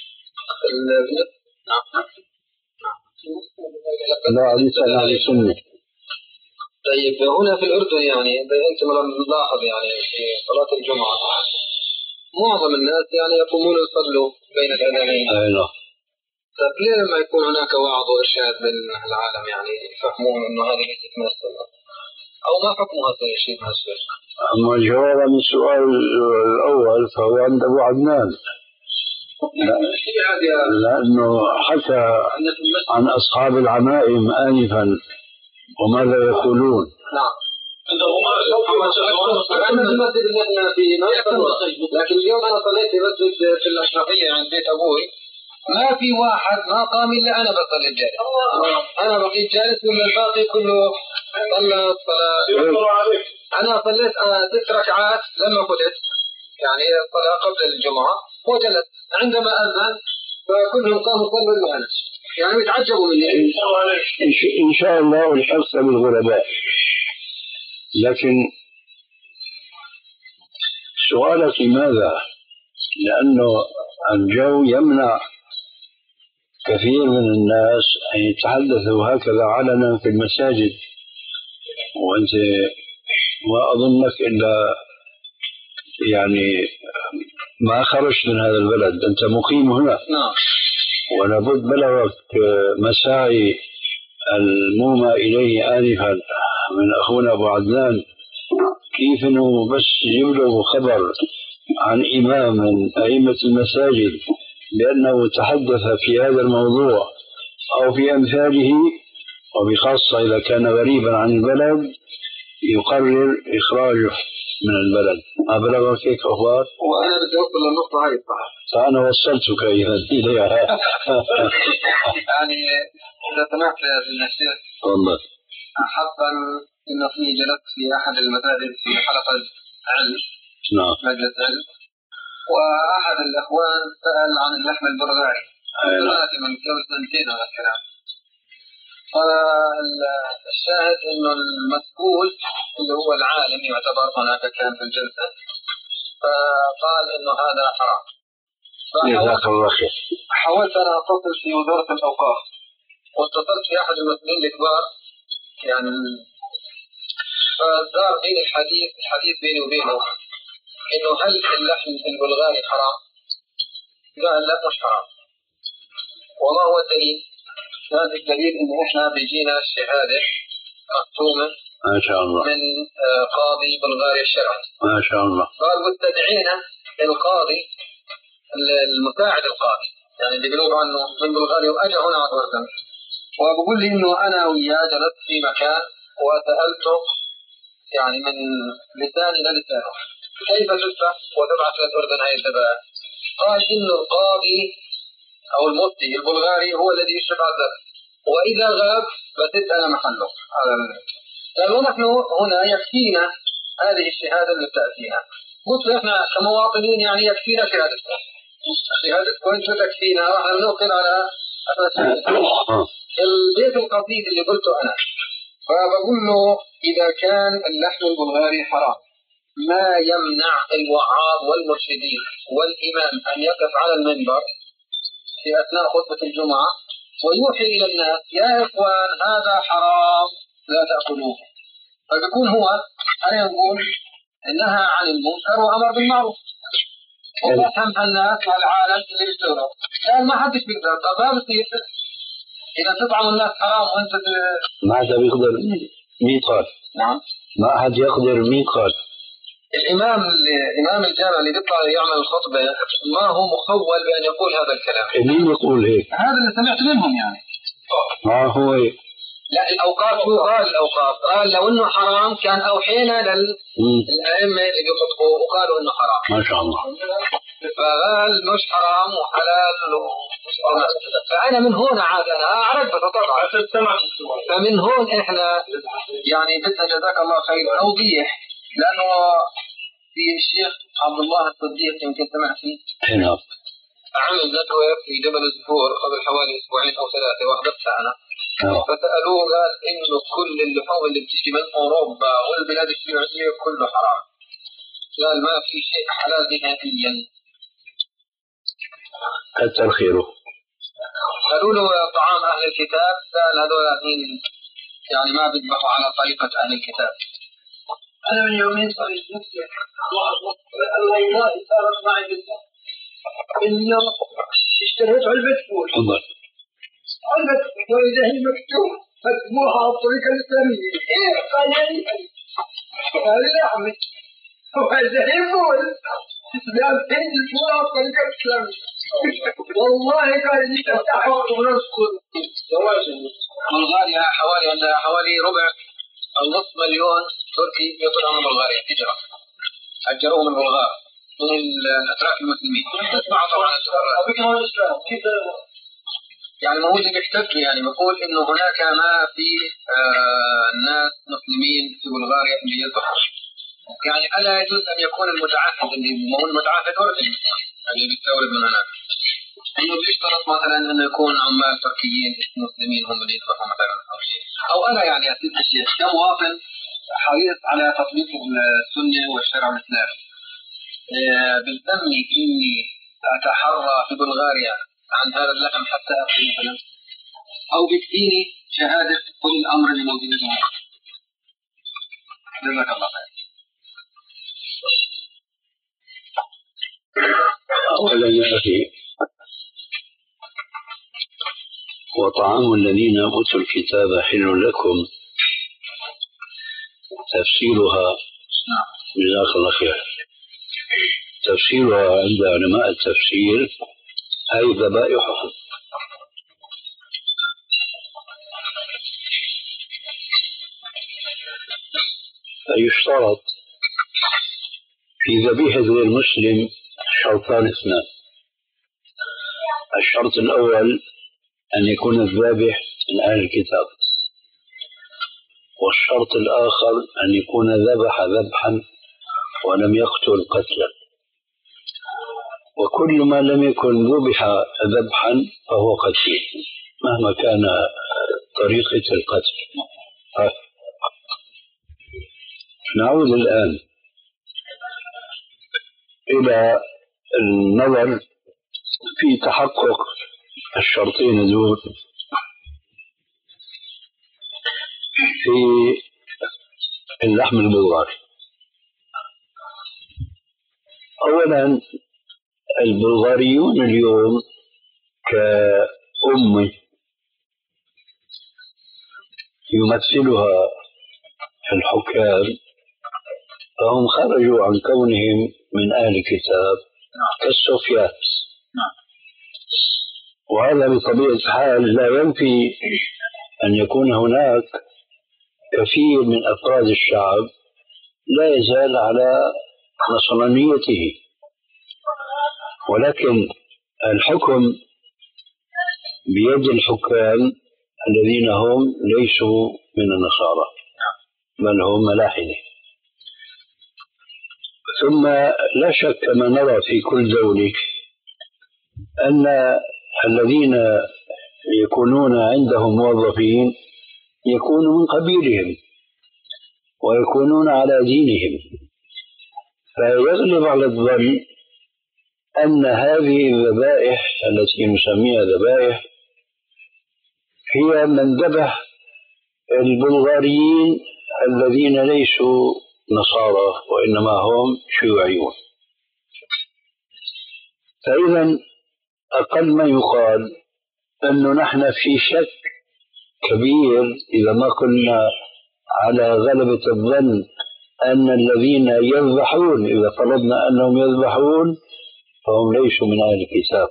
نعم. لا ليس لها سنة. طيب هنا في الأردن يعني أنت ملاحظ يعني في صلاة الجمعة معظم الناس يعني يقومون يصلوا بين الأذانين. أيوة. طيب ليه لما يكون هناك وعظ وإرشاد بين العالم يعني يفهمون إنه هذه ليست من السنة أو ما حكم هذا الشيء بالنسبة لك؟ أما الجواب عن السؤال الأول فهو عند أبو عدنان، لأنه حكى عن أصحاب العمائم آنفا وماذا يقولون. نعم. أنا في المسجد اللي احنا فيه ما لكن اليوم أنا صليت في مسجد في الأشرفية عند بيت أبوي ما في واحد ما قام إلا أنا بصلي الجالس، أنا بقيت جالس ومن الباقي كله صلى صلاة. أنا صليت ست ركعات لما قلت يعني صلاة قبل الجمعة وجلس عندما أذن فكلهم قاموا صلوا إلا أنا، يعني يتعجبوا مني. إن شاء الله الحرص بالغرباء. لكن سؤالك لماذا؟ لأنه الجو يمنع كثير من الناس أن يتحدثوا هكذا علنا في المساجد، وأنت ما أظنك إلا يعني ما خرجت من هذا البلد، أنت مقيم هنا. نعم. ولابد بلغك مساعي المومى إليه آنفا من أخونا أبو عدنان كيف أنه بس يبلغ خبر عن إمام من أئمة المساجد بأنه تحدث في هذا الموضوع أو في أمثاله، وبخاصة إذا كان غريبا عن البلد يقرر إخراجه من البلد. ما بلغك هيك أخبار؟ وأنا بدي أوصل للنقطة هاي الصراحة. فأنا وصلتك إليها. يعني إذا سمحت يا ابن الشيخ. تفضل. حقا إنه في جلست في أحد المساجد في حلقة علم. نعم. مجلس علم. وأحد الأخوان سأل عن اللحم البرغاي. سمعت من قبل سنتين هذا الكلام. فالشاهد انه المسؤول اللي هو العالم يعتبر هناك كان في الجلسة فقال انه هذا حرام. جزاك الله خير. حاولت انا اتصل في وزارة الاوقاف واتصلت في احد المسؤولين الكبار يعني فدار بين الحديث الحديث بيني وبينه انه هل اللحم البلغاري حرام؟ قال لا مش حرام. وما هو الدليل؟ هذا الدليل ان احنا بيجينا الشهاده مختومه ما شاء الله من قاضي بلغاريا الشرعي ما شاء الله. قال واستدعينا القاضي المساعد القاضي يعني اللي بيقولوا عنه من بلغاريا واجا هنا على الاردن وبقول لي انه انا وياه جلست في مكان وسالته يعني من لساني للسانه كيف تفتح وتبعث للاردن هاي التبعات؟ قال انه القاضي او المفتي البلغاري هو الذي يشرف على الدرس واذا غاب بسد انا محله. قالوا نحن هنا يكفينا هذه الشهاده اللي بتاتينا. قلت احنا كمواطنين يعني يكفينا شهادتكم شهادتكم انتم تكفينا راح ننقل على اساس البيت القصيد اللي قلته انا. فبقول له اذا كان اللحم البلغاري حرام ما يمنع الوعاظ والمرشدين والامام ان يقف على المنبر في أثناء خطبة الجمعة ويوحي إلى الناس يا إخوان هذا حرام لا تأكلوه. فبيكون هو أنا نقول نهى عن المنكر وأمر بالمعروف وفهم الناس والعالم اللي بيشتغلوا. قال ما حدش بيقدر. طب ما بصير إذا تطعم الناس حرام وأنت ب... ما حدا بيقدر. مين قال؟ نعم ما حد يقدر. مين قال؟ الإمام الإمام الجامع اللي بيطلع يعمل الخطبة ما هو مخول بأن يقول هذا الكلام. مين يقول هيك؟ هذا اللي سمعت منهم يعني. ما هو هيك. لا الأوقاف شو قال الأوقاف؟ قال لو إنه حرام كان أوحينا للأئمة اللي بيخطبوا وقالوا إنه حرام. ما شاء الله. فقال مش حرام وحلال فأنا من هون عاد أنا أعرف طبعا. فمن هون إحنا يعني بدنا جزاك الله خير توضيح لأنه في الشيخ عبد الله الصديق يمكن سمعت فيه. نعم. عمل ندوة في جبل الزهور قبل حوالي أسبوعين أو ثلاثة وحضرتها أنا. أوه. فسألوه قال إنه كل اللحوم اللي بتيجي من أوروبا والبلاد الشيوعية كله حرام. قال ما في شيء حلال نهائيا. كثر خيره. قالوا له طعام أهل الكتاب قال هذول يعني ما بيذبحوا على طريقة أهل الكتاب. أنا من يومين صار نفسي الله صارت معي بالضبط إنه اشتريت علبة فول علبة وإذا هي مكتوب مكتوبها على الطريقة الإسلامية إيه قال لي قال لي أحمد وإذا هي فول لازم الفول على الطريقة الإسلامية والله قال لي تفتحوا ونسكت بلغاريا حوالي عندها حوالي ربع أو نصف مليون تركي يطلع من بلغاريا هجرة هجروه من بلغار من الأتراك المسلمين. تسمع طبعا يعني ما هو اللي بيحتجوا يعني بقول إنه هناك ما في آه ناس مسلمين في بلغاريا اللي يذبحوا يعني ألا يجوز أن يكون المتعهد اللي ما هو المتعهد أردني اللي بيستورد من هناك إنه بيشترط مثلا إنه يكون عمال تركيين مسلمين هم اللي يذبحوا مثلا أو شيء أو أنا يعني أسيب الشيء كمواطن حريص على تطبيق السنة والشرع الإسلامي بالذمي إني أتحرى في بلغاريا عن هذا اللحم حتى أكل مثلا أو بكفيني شهادة كل الأمر اللي موجود هنا. جزاك الله خير. أولا يا أخي وطعام الذين أوتوا الكتاب حل لكم تفسيرها جزاك الله خير. تفسيرها عند علماء التفسير أي ذبائحهم فيشترط في ذبيحة غير مسلم شرطان اثنان. الشرط الأول أن يكون الذابح من أهل الكتاب والشرط الآخر أن يكون ذبح ذبحا ولم يقتل قتلا وكل ما لم يكن ذبح ذبحا فهو قتيل مهما كان طريقة القتل. نعود الآن إلى النظر في تحقق الشرطين دول في اللحم البلغاري. أولا البلغاريون اليوم كأمة يمثلها الحكام، فهم خرجوا عن كونهم من أهل الكتاب كالسوفيات، وهذا بطبيعة الحال لا ينفي أن يكون هناك كثير من أفراد الشعب لا يزال على نصرانيته، ولكن الحكم بيد الحكام الذين هم ليسوا من النصارى بل هم ملاحدة. ثم لا شك كما نرى في كل دولة أن الذين يكونون عندهم موظفين يكونوا من قبيلهم ويكونون على دينهم، فيغلب على الظن أن هذه الذبائح التي نسميها ذبائح هي من ذبح البلغاريين الذين ليسوا نصارى وإنما هم شيوعيون. فإذا أقل ما يقال أنه نحن في شك كبير إذا ما كنا على غلبة الظن أن الذين يذبحون إذا فرضنا أنهم يذبحون فهم ليسوا من أهل الكتاب.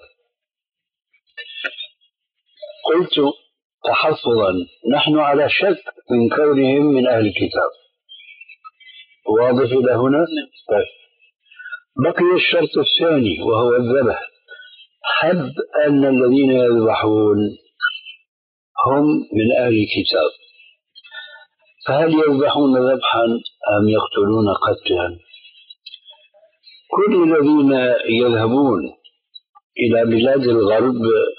قلت تحفظا نحن على شك من كونهم من أهل الكتاب. واضح إلى هنا؟ طيب. بقي الشرط الثاني وهو الذبح. حب أن الذين يذبحون هم من أهل الكتاب، فهل يذبحون ذبحا أم يقتلون قتلا؟ كل الذين يذهبون إلى بلاد الغرب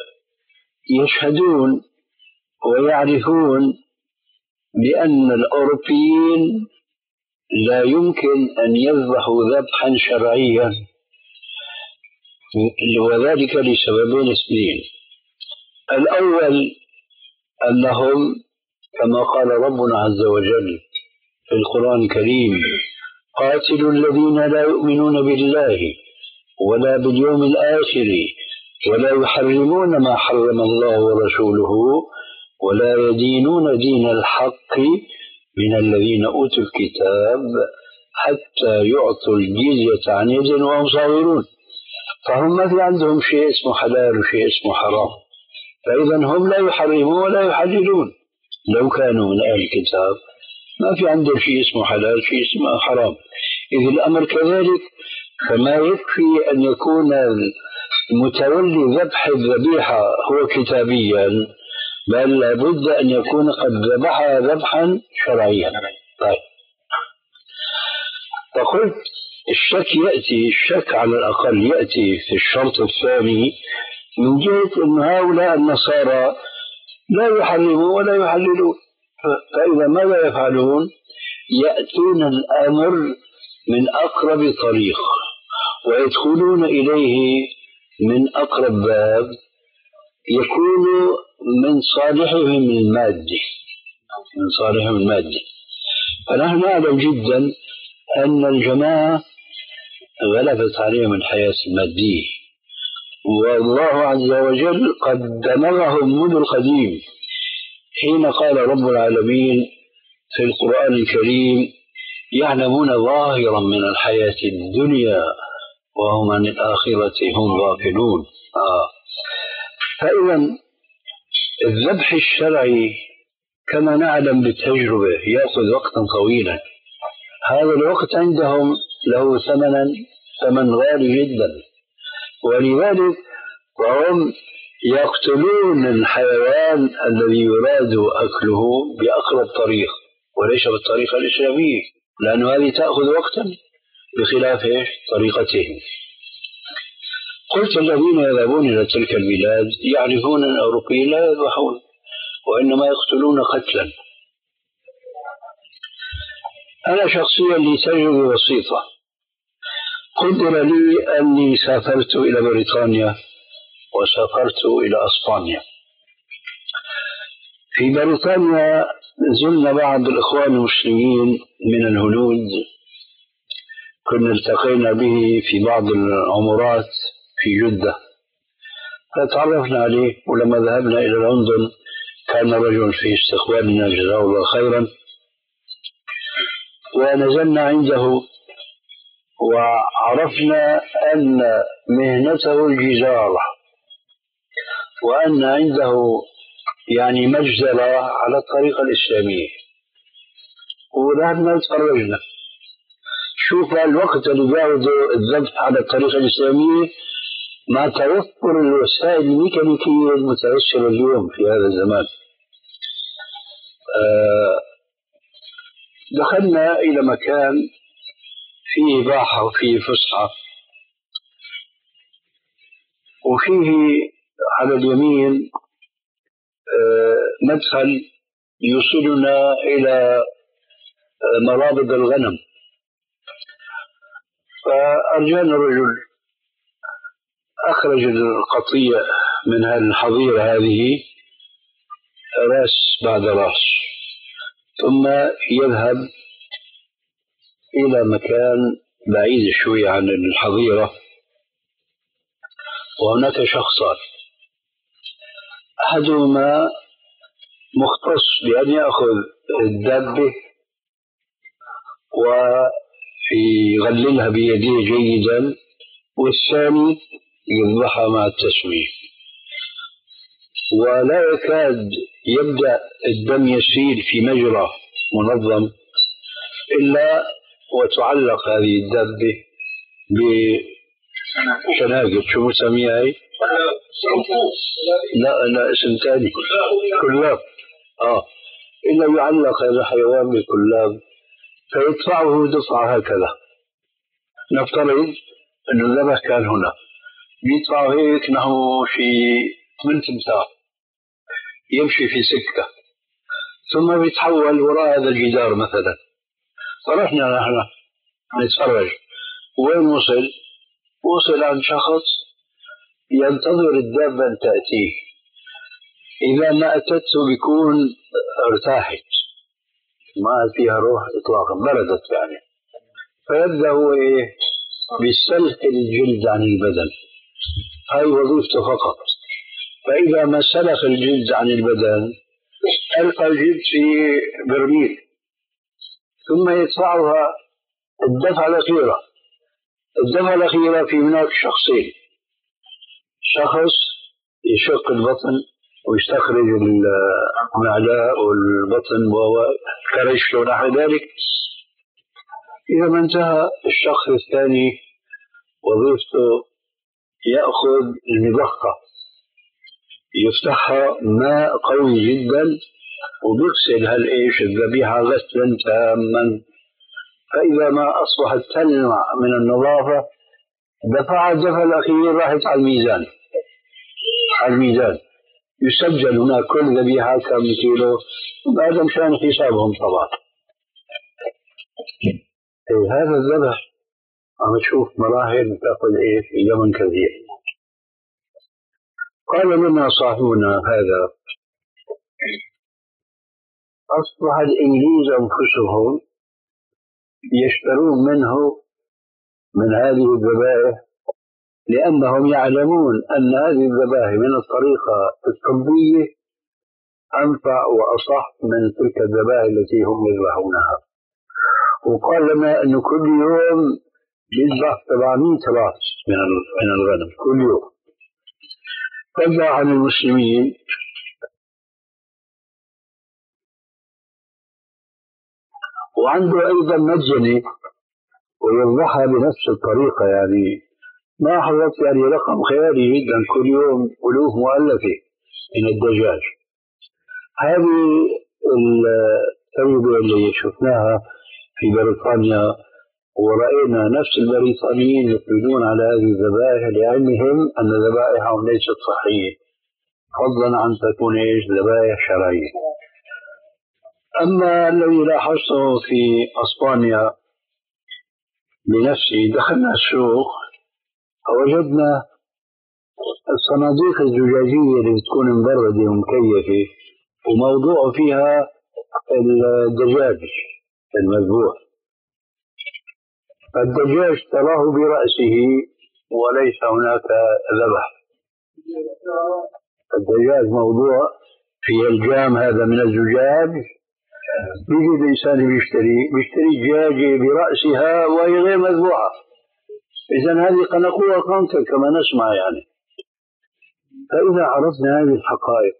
يشهدون ويعرفون بأن الأوروبيين لا يمكن أن يذبحوا ذبحا شرعيا، وذلك لسببين اثنين. الأول أنهم كما قال ربنا عز وجل في القرآن الكريم قاتلوا الذين لا يؤمنون بالله ولا باليوم الآخر ولا يحرمون ما حرم الله ورسوله ولا يدينون دين الحق من الذين أوتوا الكتاب حتى يعطوا الجزية عن يد وهم صاغرون. فهم ما في عندهم شيء اسمه حلال وشيء اسمه حرام، فإذا هم لا يحرمون ولا يحللون. لو كانوا من أهل الكتاب ما في عندهم شيء اسمه حلال شيء اسمه حرام. إذا الأمر كذلك فما يكفي أن يكون المتولي ذبح الذبيحة هو كتابيا، بل لابد أن يكون قد ذبحها ذبحا شرعيا. طيب. فقلت الشك يأتي الشك على الأقل يأتي في الشرط الثاني من جهة أن هؤلاء النصارى لا يحرمون ولا يحللون، فإذا ماذا يفعلون؟ يأتون الأمر من أقرب طريق ويدخلون إليه من أقرب باب يكون من صالحهم المادي من صالحهم المادي. فنحن نعلم جدا أن الجماعة غلبت عليهم الحياة المادية، والله عز وجل قد دمرهم منذ القديم حين قال رب العالمين في القرآن الكريم يعلمون ظاهرا من الحياة الدنيا وهم عن الآخرة هم غافلون. آه. فإذا الذبح الشرعي كما نعلم بالتجربة يأخذ وقتا طويلا، هذا الوقت عندهم له ثمنا ثمن غالي جدا، ولذلك وهم يقتلون الحيوان الذي يراد أكله بأقرب طريق وليس بالطريقة الإسلامية، لأن هذه تأخذ وقتا بخلاف طريقتهم. قلت الذين يذهبون إلى تلك البلاد يعرفون أن الأوروبيين لا يذبحون، وإنما يقتلون قتلا. أنا شخصيا لي تجربة بسيطة. قدر لي أني سافرت إلى بريطانيا وسافرت إلى أسبانيا. في بريطانيا زلنا بعض الإخوان المسلمين من الهنود، كنا التقينا به في بعض العمرات في جدة فتعرفنا عليه، ولما ذهبنا إلى لندن كان رجل في استقبالنا جزاه الله خيرا، ونزلنا عنده وعرفنا أن مهنته الجزارة وأن عنده يعني مجزرة على الطريقة الإسلامية، وذهبنا تفرجنا. شوف الوقت اللي بياخده الذبح على الطريقة الإسلامية مع توفر الوسائل الميكانيكية المتيسرة اليوم في هذا الزمان. آه دخلنا إلى مكان فيه إباحة وفيه فسحة، وفيه على اليمين مدخل يوصلنا إلى مرابض الغنم. فأرجانا الرجل أخرج القطيع من الحظيرة هذه راس بعد راس، ثم يذهب إلى مكان بعيد شوي عن الحظيرة، وهناك شخصان، أحدهما مختص بأن يأخذ الدابة ويغللها بيده جيدا، والثاني يذبحها مع التسمية، ولا يكاد يبدأ الدم يسيل في مجرى منظم إلا وتعلق هذه الدابة بشناقل، شو مسميها هي؟ لا لا اسم ثاني، كلاب. اه إلا يعلق هذا الحيوان بالكلاب فيدفعه دفعة هكذا. نفترض أن الذبح كان هنا، يدفعه هيك نحو في ثمان تمثال، يمشي في سكة، ثم بيتحول وراء هذا الجدار مثلا. فرحنا نحن نتفرج، وين وصل؟ وصل عند شخص ينتظر الدابة أن تأتيه، إذا ما أتته بيكون ارتاحت، ما فيها روح إطلاقا، بردت يعني. فيبدأ هو إيه؟ بسلخ الجلد عن البدن، هاي وظيفته فقط. فإذا ما سلخ الجلد عن البدن ألقى الجلد في برميل، ثم يدفعها الدفعة الأخيرة. الدفعة الأخيرة في هناك شخصين، شخص يشق البطن ويستخرج المعدة والبطن والكرش ونحو ذلك. إذا ما انتهى الشخص الثاني وظيفته يأخذ المضخة، يفتحها ماء قوي جدا وبيغسل هالإيش الذبيحة غسلا تاما، فإذا ما أصبحت تلمع من النظافة دفع الدفع الأخير راحت على الميزان. على الميزان يسجل هناك كل ذبيحة كم كيلو، وهذا مشان حسابهم طبعا. إيه هذا الذبح عم تشوف مراحل تأخذ إيه في زمن كثير. قال لنا صاحبنا هذا أصبح الإنجليز أنفسهم يشترون منه من هذه الذبائح، لأنهم يعلمون أن هذه الذبائح من الطريقة الطبية أنفع وأصح من تلك الذبائح التي هم يذبحونها. وقال لنا أنه كل يوم يذبح سبعمائة راس من الغنم كل يوم. فضلا عن المسلمين وعنده أيضا مجني ويذبحها بنفس الطريقة، يعني ما حضرت يعني رقم خيالي جدا، كل يوم ألوف مؤلفة من الدجاج. هذه التجربة اللي شفناها في بريطانيا، ورأينا نفس البريطانيين يقبلون على هذه الذبائح لعلمهم أن ذبائحهم ليست صحية، فضلا عن تكون إيش ذبائح شرعية. أما الذي لاحظته في أسبانيا بنفسي، دخلنا السوق فوجدنا الصناديق الزجاجية اللي بتكون مبردة ومكيفة وموضوع فيها الدجاج المذبوح. الدجاج تراه برأسه وليس هناك ذبح. الدجاج موضوع في الجام هذا من الزجاج، بيجي الإنسان بيشتري بيشتري دجاجة برأسها وهي غير مذبوحة. إذن هذه قنقوة قنطة كما نسمع يعني. فإذا عرفنا هذه الحقائق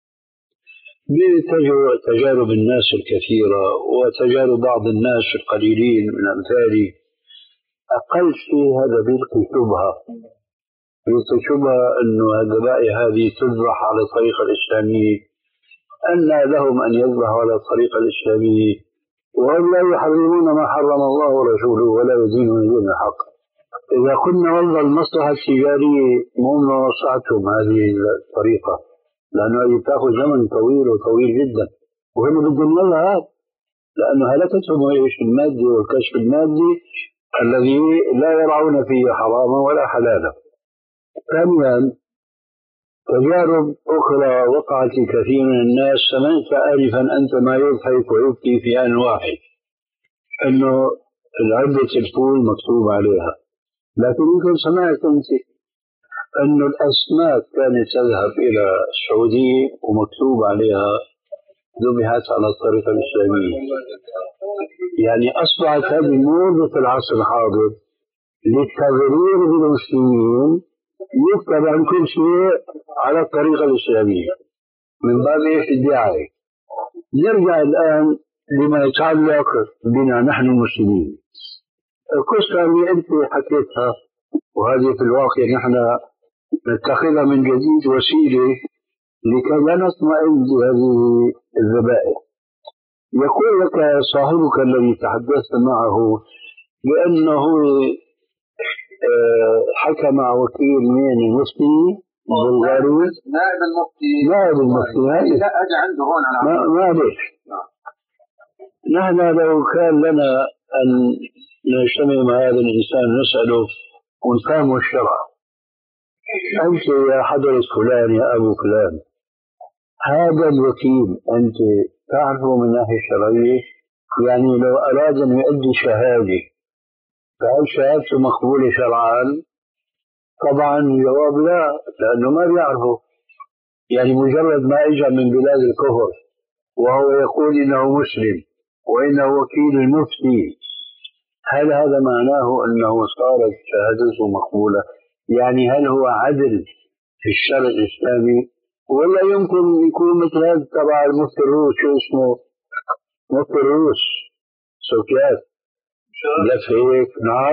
بتجارب الناس الكثيرة وتجارب بعض الناس القليلين من أمثالي، أقل شيء هذا بيلقي شبهة بيلقي شبهة أنه الذبائح هذه تذبح على الطريقة الإسلامية، أن لهم أن يذبحوا على الطريقة الإسلامية وهم لا يحرمون ما حرم الله ورسوله ولا يدينون دين الحق. إذا كنا والله المصلحة التجارية مو من مصلحتهم هذه الطريقة، لأنه هذه تأخذ زمن طويل وطويل جدا، وهم بدهم يلا هذا لأنه هلكتهم إيش المادي والكشف المادي الذي لا يرعون فيه حراما ولا حلالا. ثانيا تجارب أخرى وقعت لكثير من الناس، سمعت آلفا أنت ما يضحك ويبكي في آن واحد، أنه العدة الفول مكتوب عليها، لكن يمكن سمعت أنت أن الأسماك كانت تذهب إلى السعودية ومكتوب عليها ذبحت على الطريقة الإسلامية. يعني أصبحت هذه موضة في العصر الحاضر للتغرير بالمسلمين، يكتب عن كل شيء على الطريقة الإسلامية من باب الدعاية. نرجع الآن لما يتعلق بنا نحن المسلمين. القصة اللي أنت حكيتها وهذه في الواقع نحن نتخذها من جديد وسيلة لكي لا نطمئن بهذه الذبائح. يقول لك صاحبك الذي تحدثت معه بأنه حكى مع وكيل من المفتي البلغاري، نائب المفتي نائب المفتي لا أجي عنده هون على ما معلش. نحن لو كان لنا أن نجتمع مع هذا الإنسان نسأله ونفهم الشرع، أنت يا حضرة فلان يا أبو فلان، هذا الوكيل أنت تعرفه من ناحية الشرعية؟ يعني لو أراد أن يؤدي شهادة فهل شهادته مقبولة شرعا؟ طبعا الجواب لا، لأنه ما بيعرفه. يعني مجرد ما إجا من بلاد الكفر وهو يقول إنه مسلم وإنه وكيل المفتي، هل هذا معناه أنه صارت شهادته مقبولة؟ يعني هل هو عدل في الشرع الإسلامي؟ ولا يمكن يكون مثل هذا تبع المفتي الروس، شو اسمه مفتي الروس سوكيات لف هيك. نعم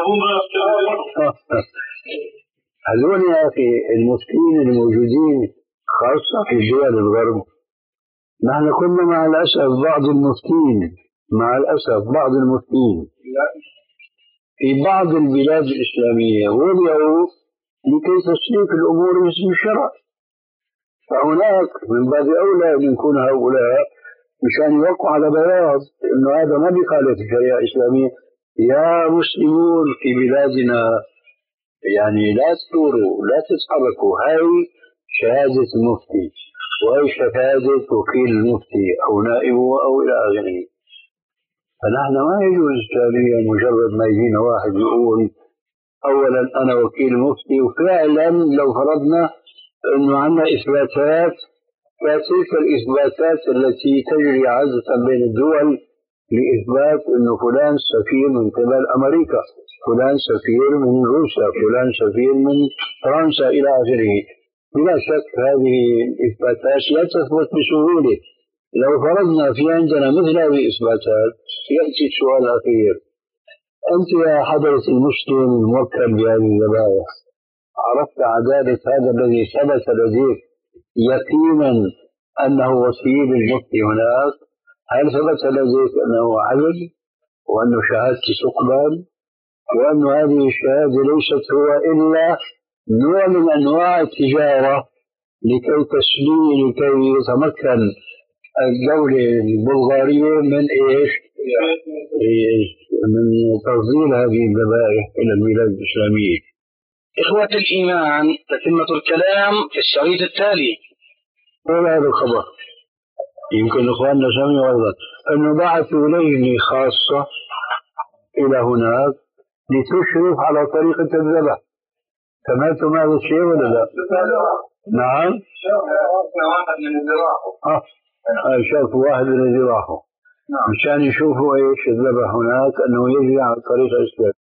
هذول يا أخي المفتين الموجودين خاصة في دول الغرب. نحن كنا مع الأسف بعض المفتين مع الأسف بعض المفتين في بعض البلاد الإسلامية وضعوا لكي تسليك الأمور باسم الشرع، فهناك من باب أولى أن يكون هؤلاء مشان يوقعوا على بياض إنه هذا ما بيخالف الشريعة الإسلامية. يا مسلمون في بلادنا يعني لا تثوروا لا تتحركوا، هاي شهادة المفتي وهي شهادة وكيل المفتي أو نائبه أو إلى آخره. فنحن ما يجوز تاليا مجرد ما يجينا واحد يقول أولا أنا وكيل مفتي، وفعلا لو فرضنا أنه عندنا إثباتات فتلك الإثباتات التي تجري عادة بين الدول لإثبات أنه فلان سفير من قبل أمريكا، فلان سفير من روسيا، فلان سفير من فرنسا إلى آخره. بلا شك هذه الإثباتات لا تثبت بسهولة. لو فرضنا في عندنا مثل هذه الإثباتات يأتي السؤال الأخير، أنت يا حضرة المسلم الموكل بهذه الذبائح عرفت عدالة هذا الذي ثبت لديك يقينا أنه وكيل المفتي هناك؟ هل ثبت لديك أنه عدل وأنه شهادتي تقبل وأن هذه الشهادة ليست هو إلا نوع من أنواع التجارة لكي تسليم لكي يتمكن الدولة البلغارية من إيش؟ من تصدير هذه الذبائح إلى البلاد الإسلامية. إخوة الإيمان، تتمة الكلام في الشريط التالي. ولا هذا الخبر يمكن إخواننا سمعوا أيضا أنه بعثوا لجنة خاصة إلى هناك لتشرف على طريقة الذبح. سمعتم هذا الشيء ولا لا؟ نعم. واحد من الزراعة. آه شافوا واحد من الزراعة. مشان يشوفوا ايش الذبح هناك انه يجري على الطريقة الاسلامية.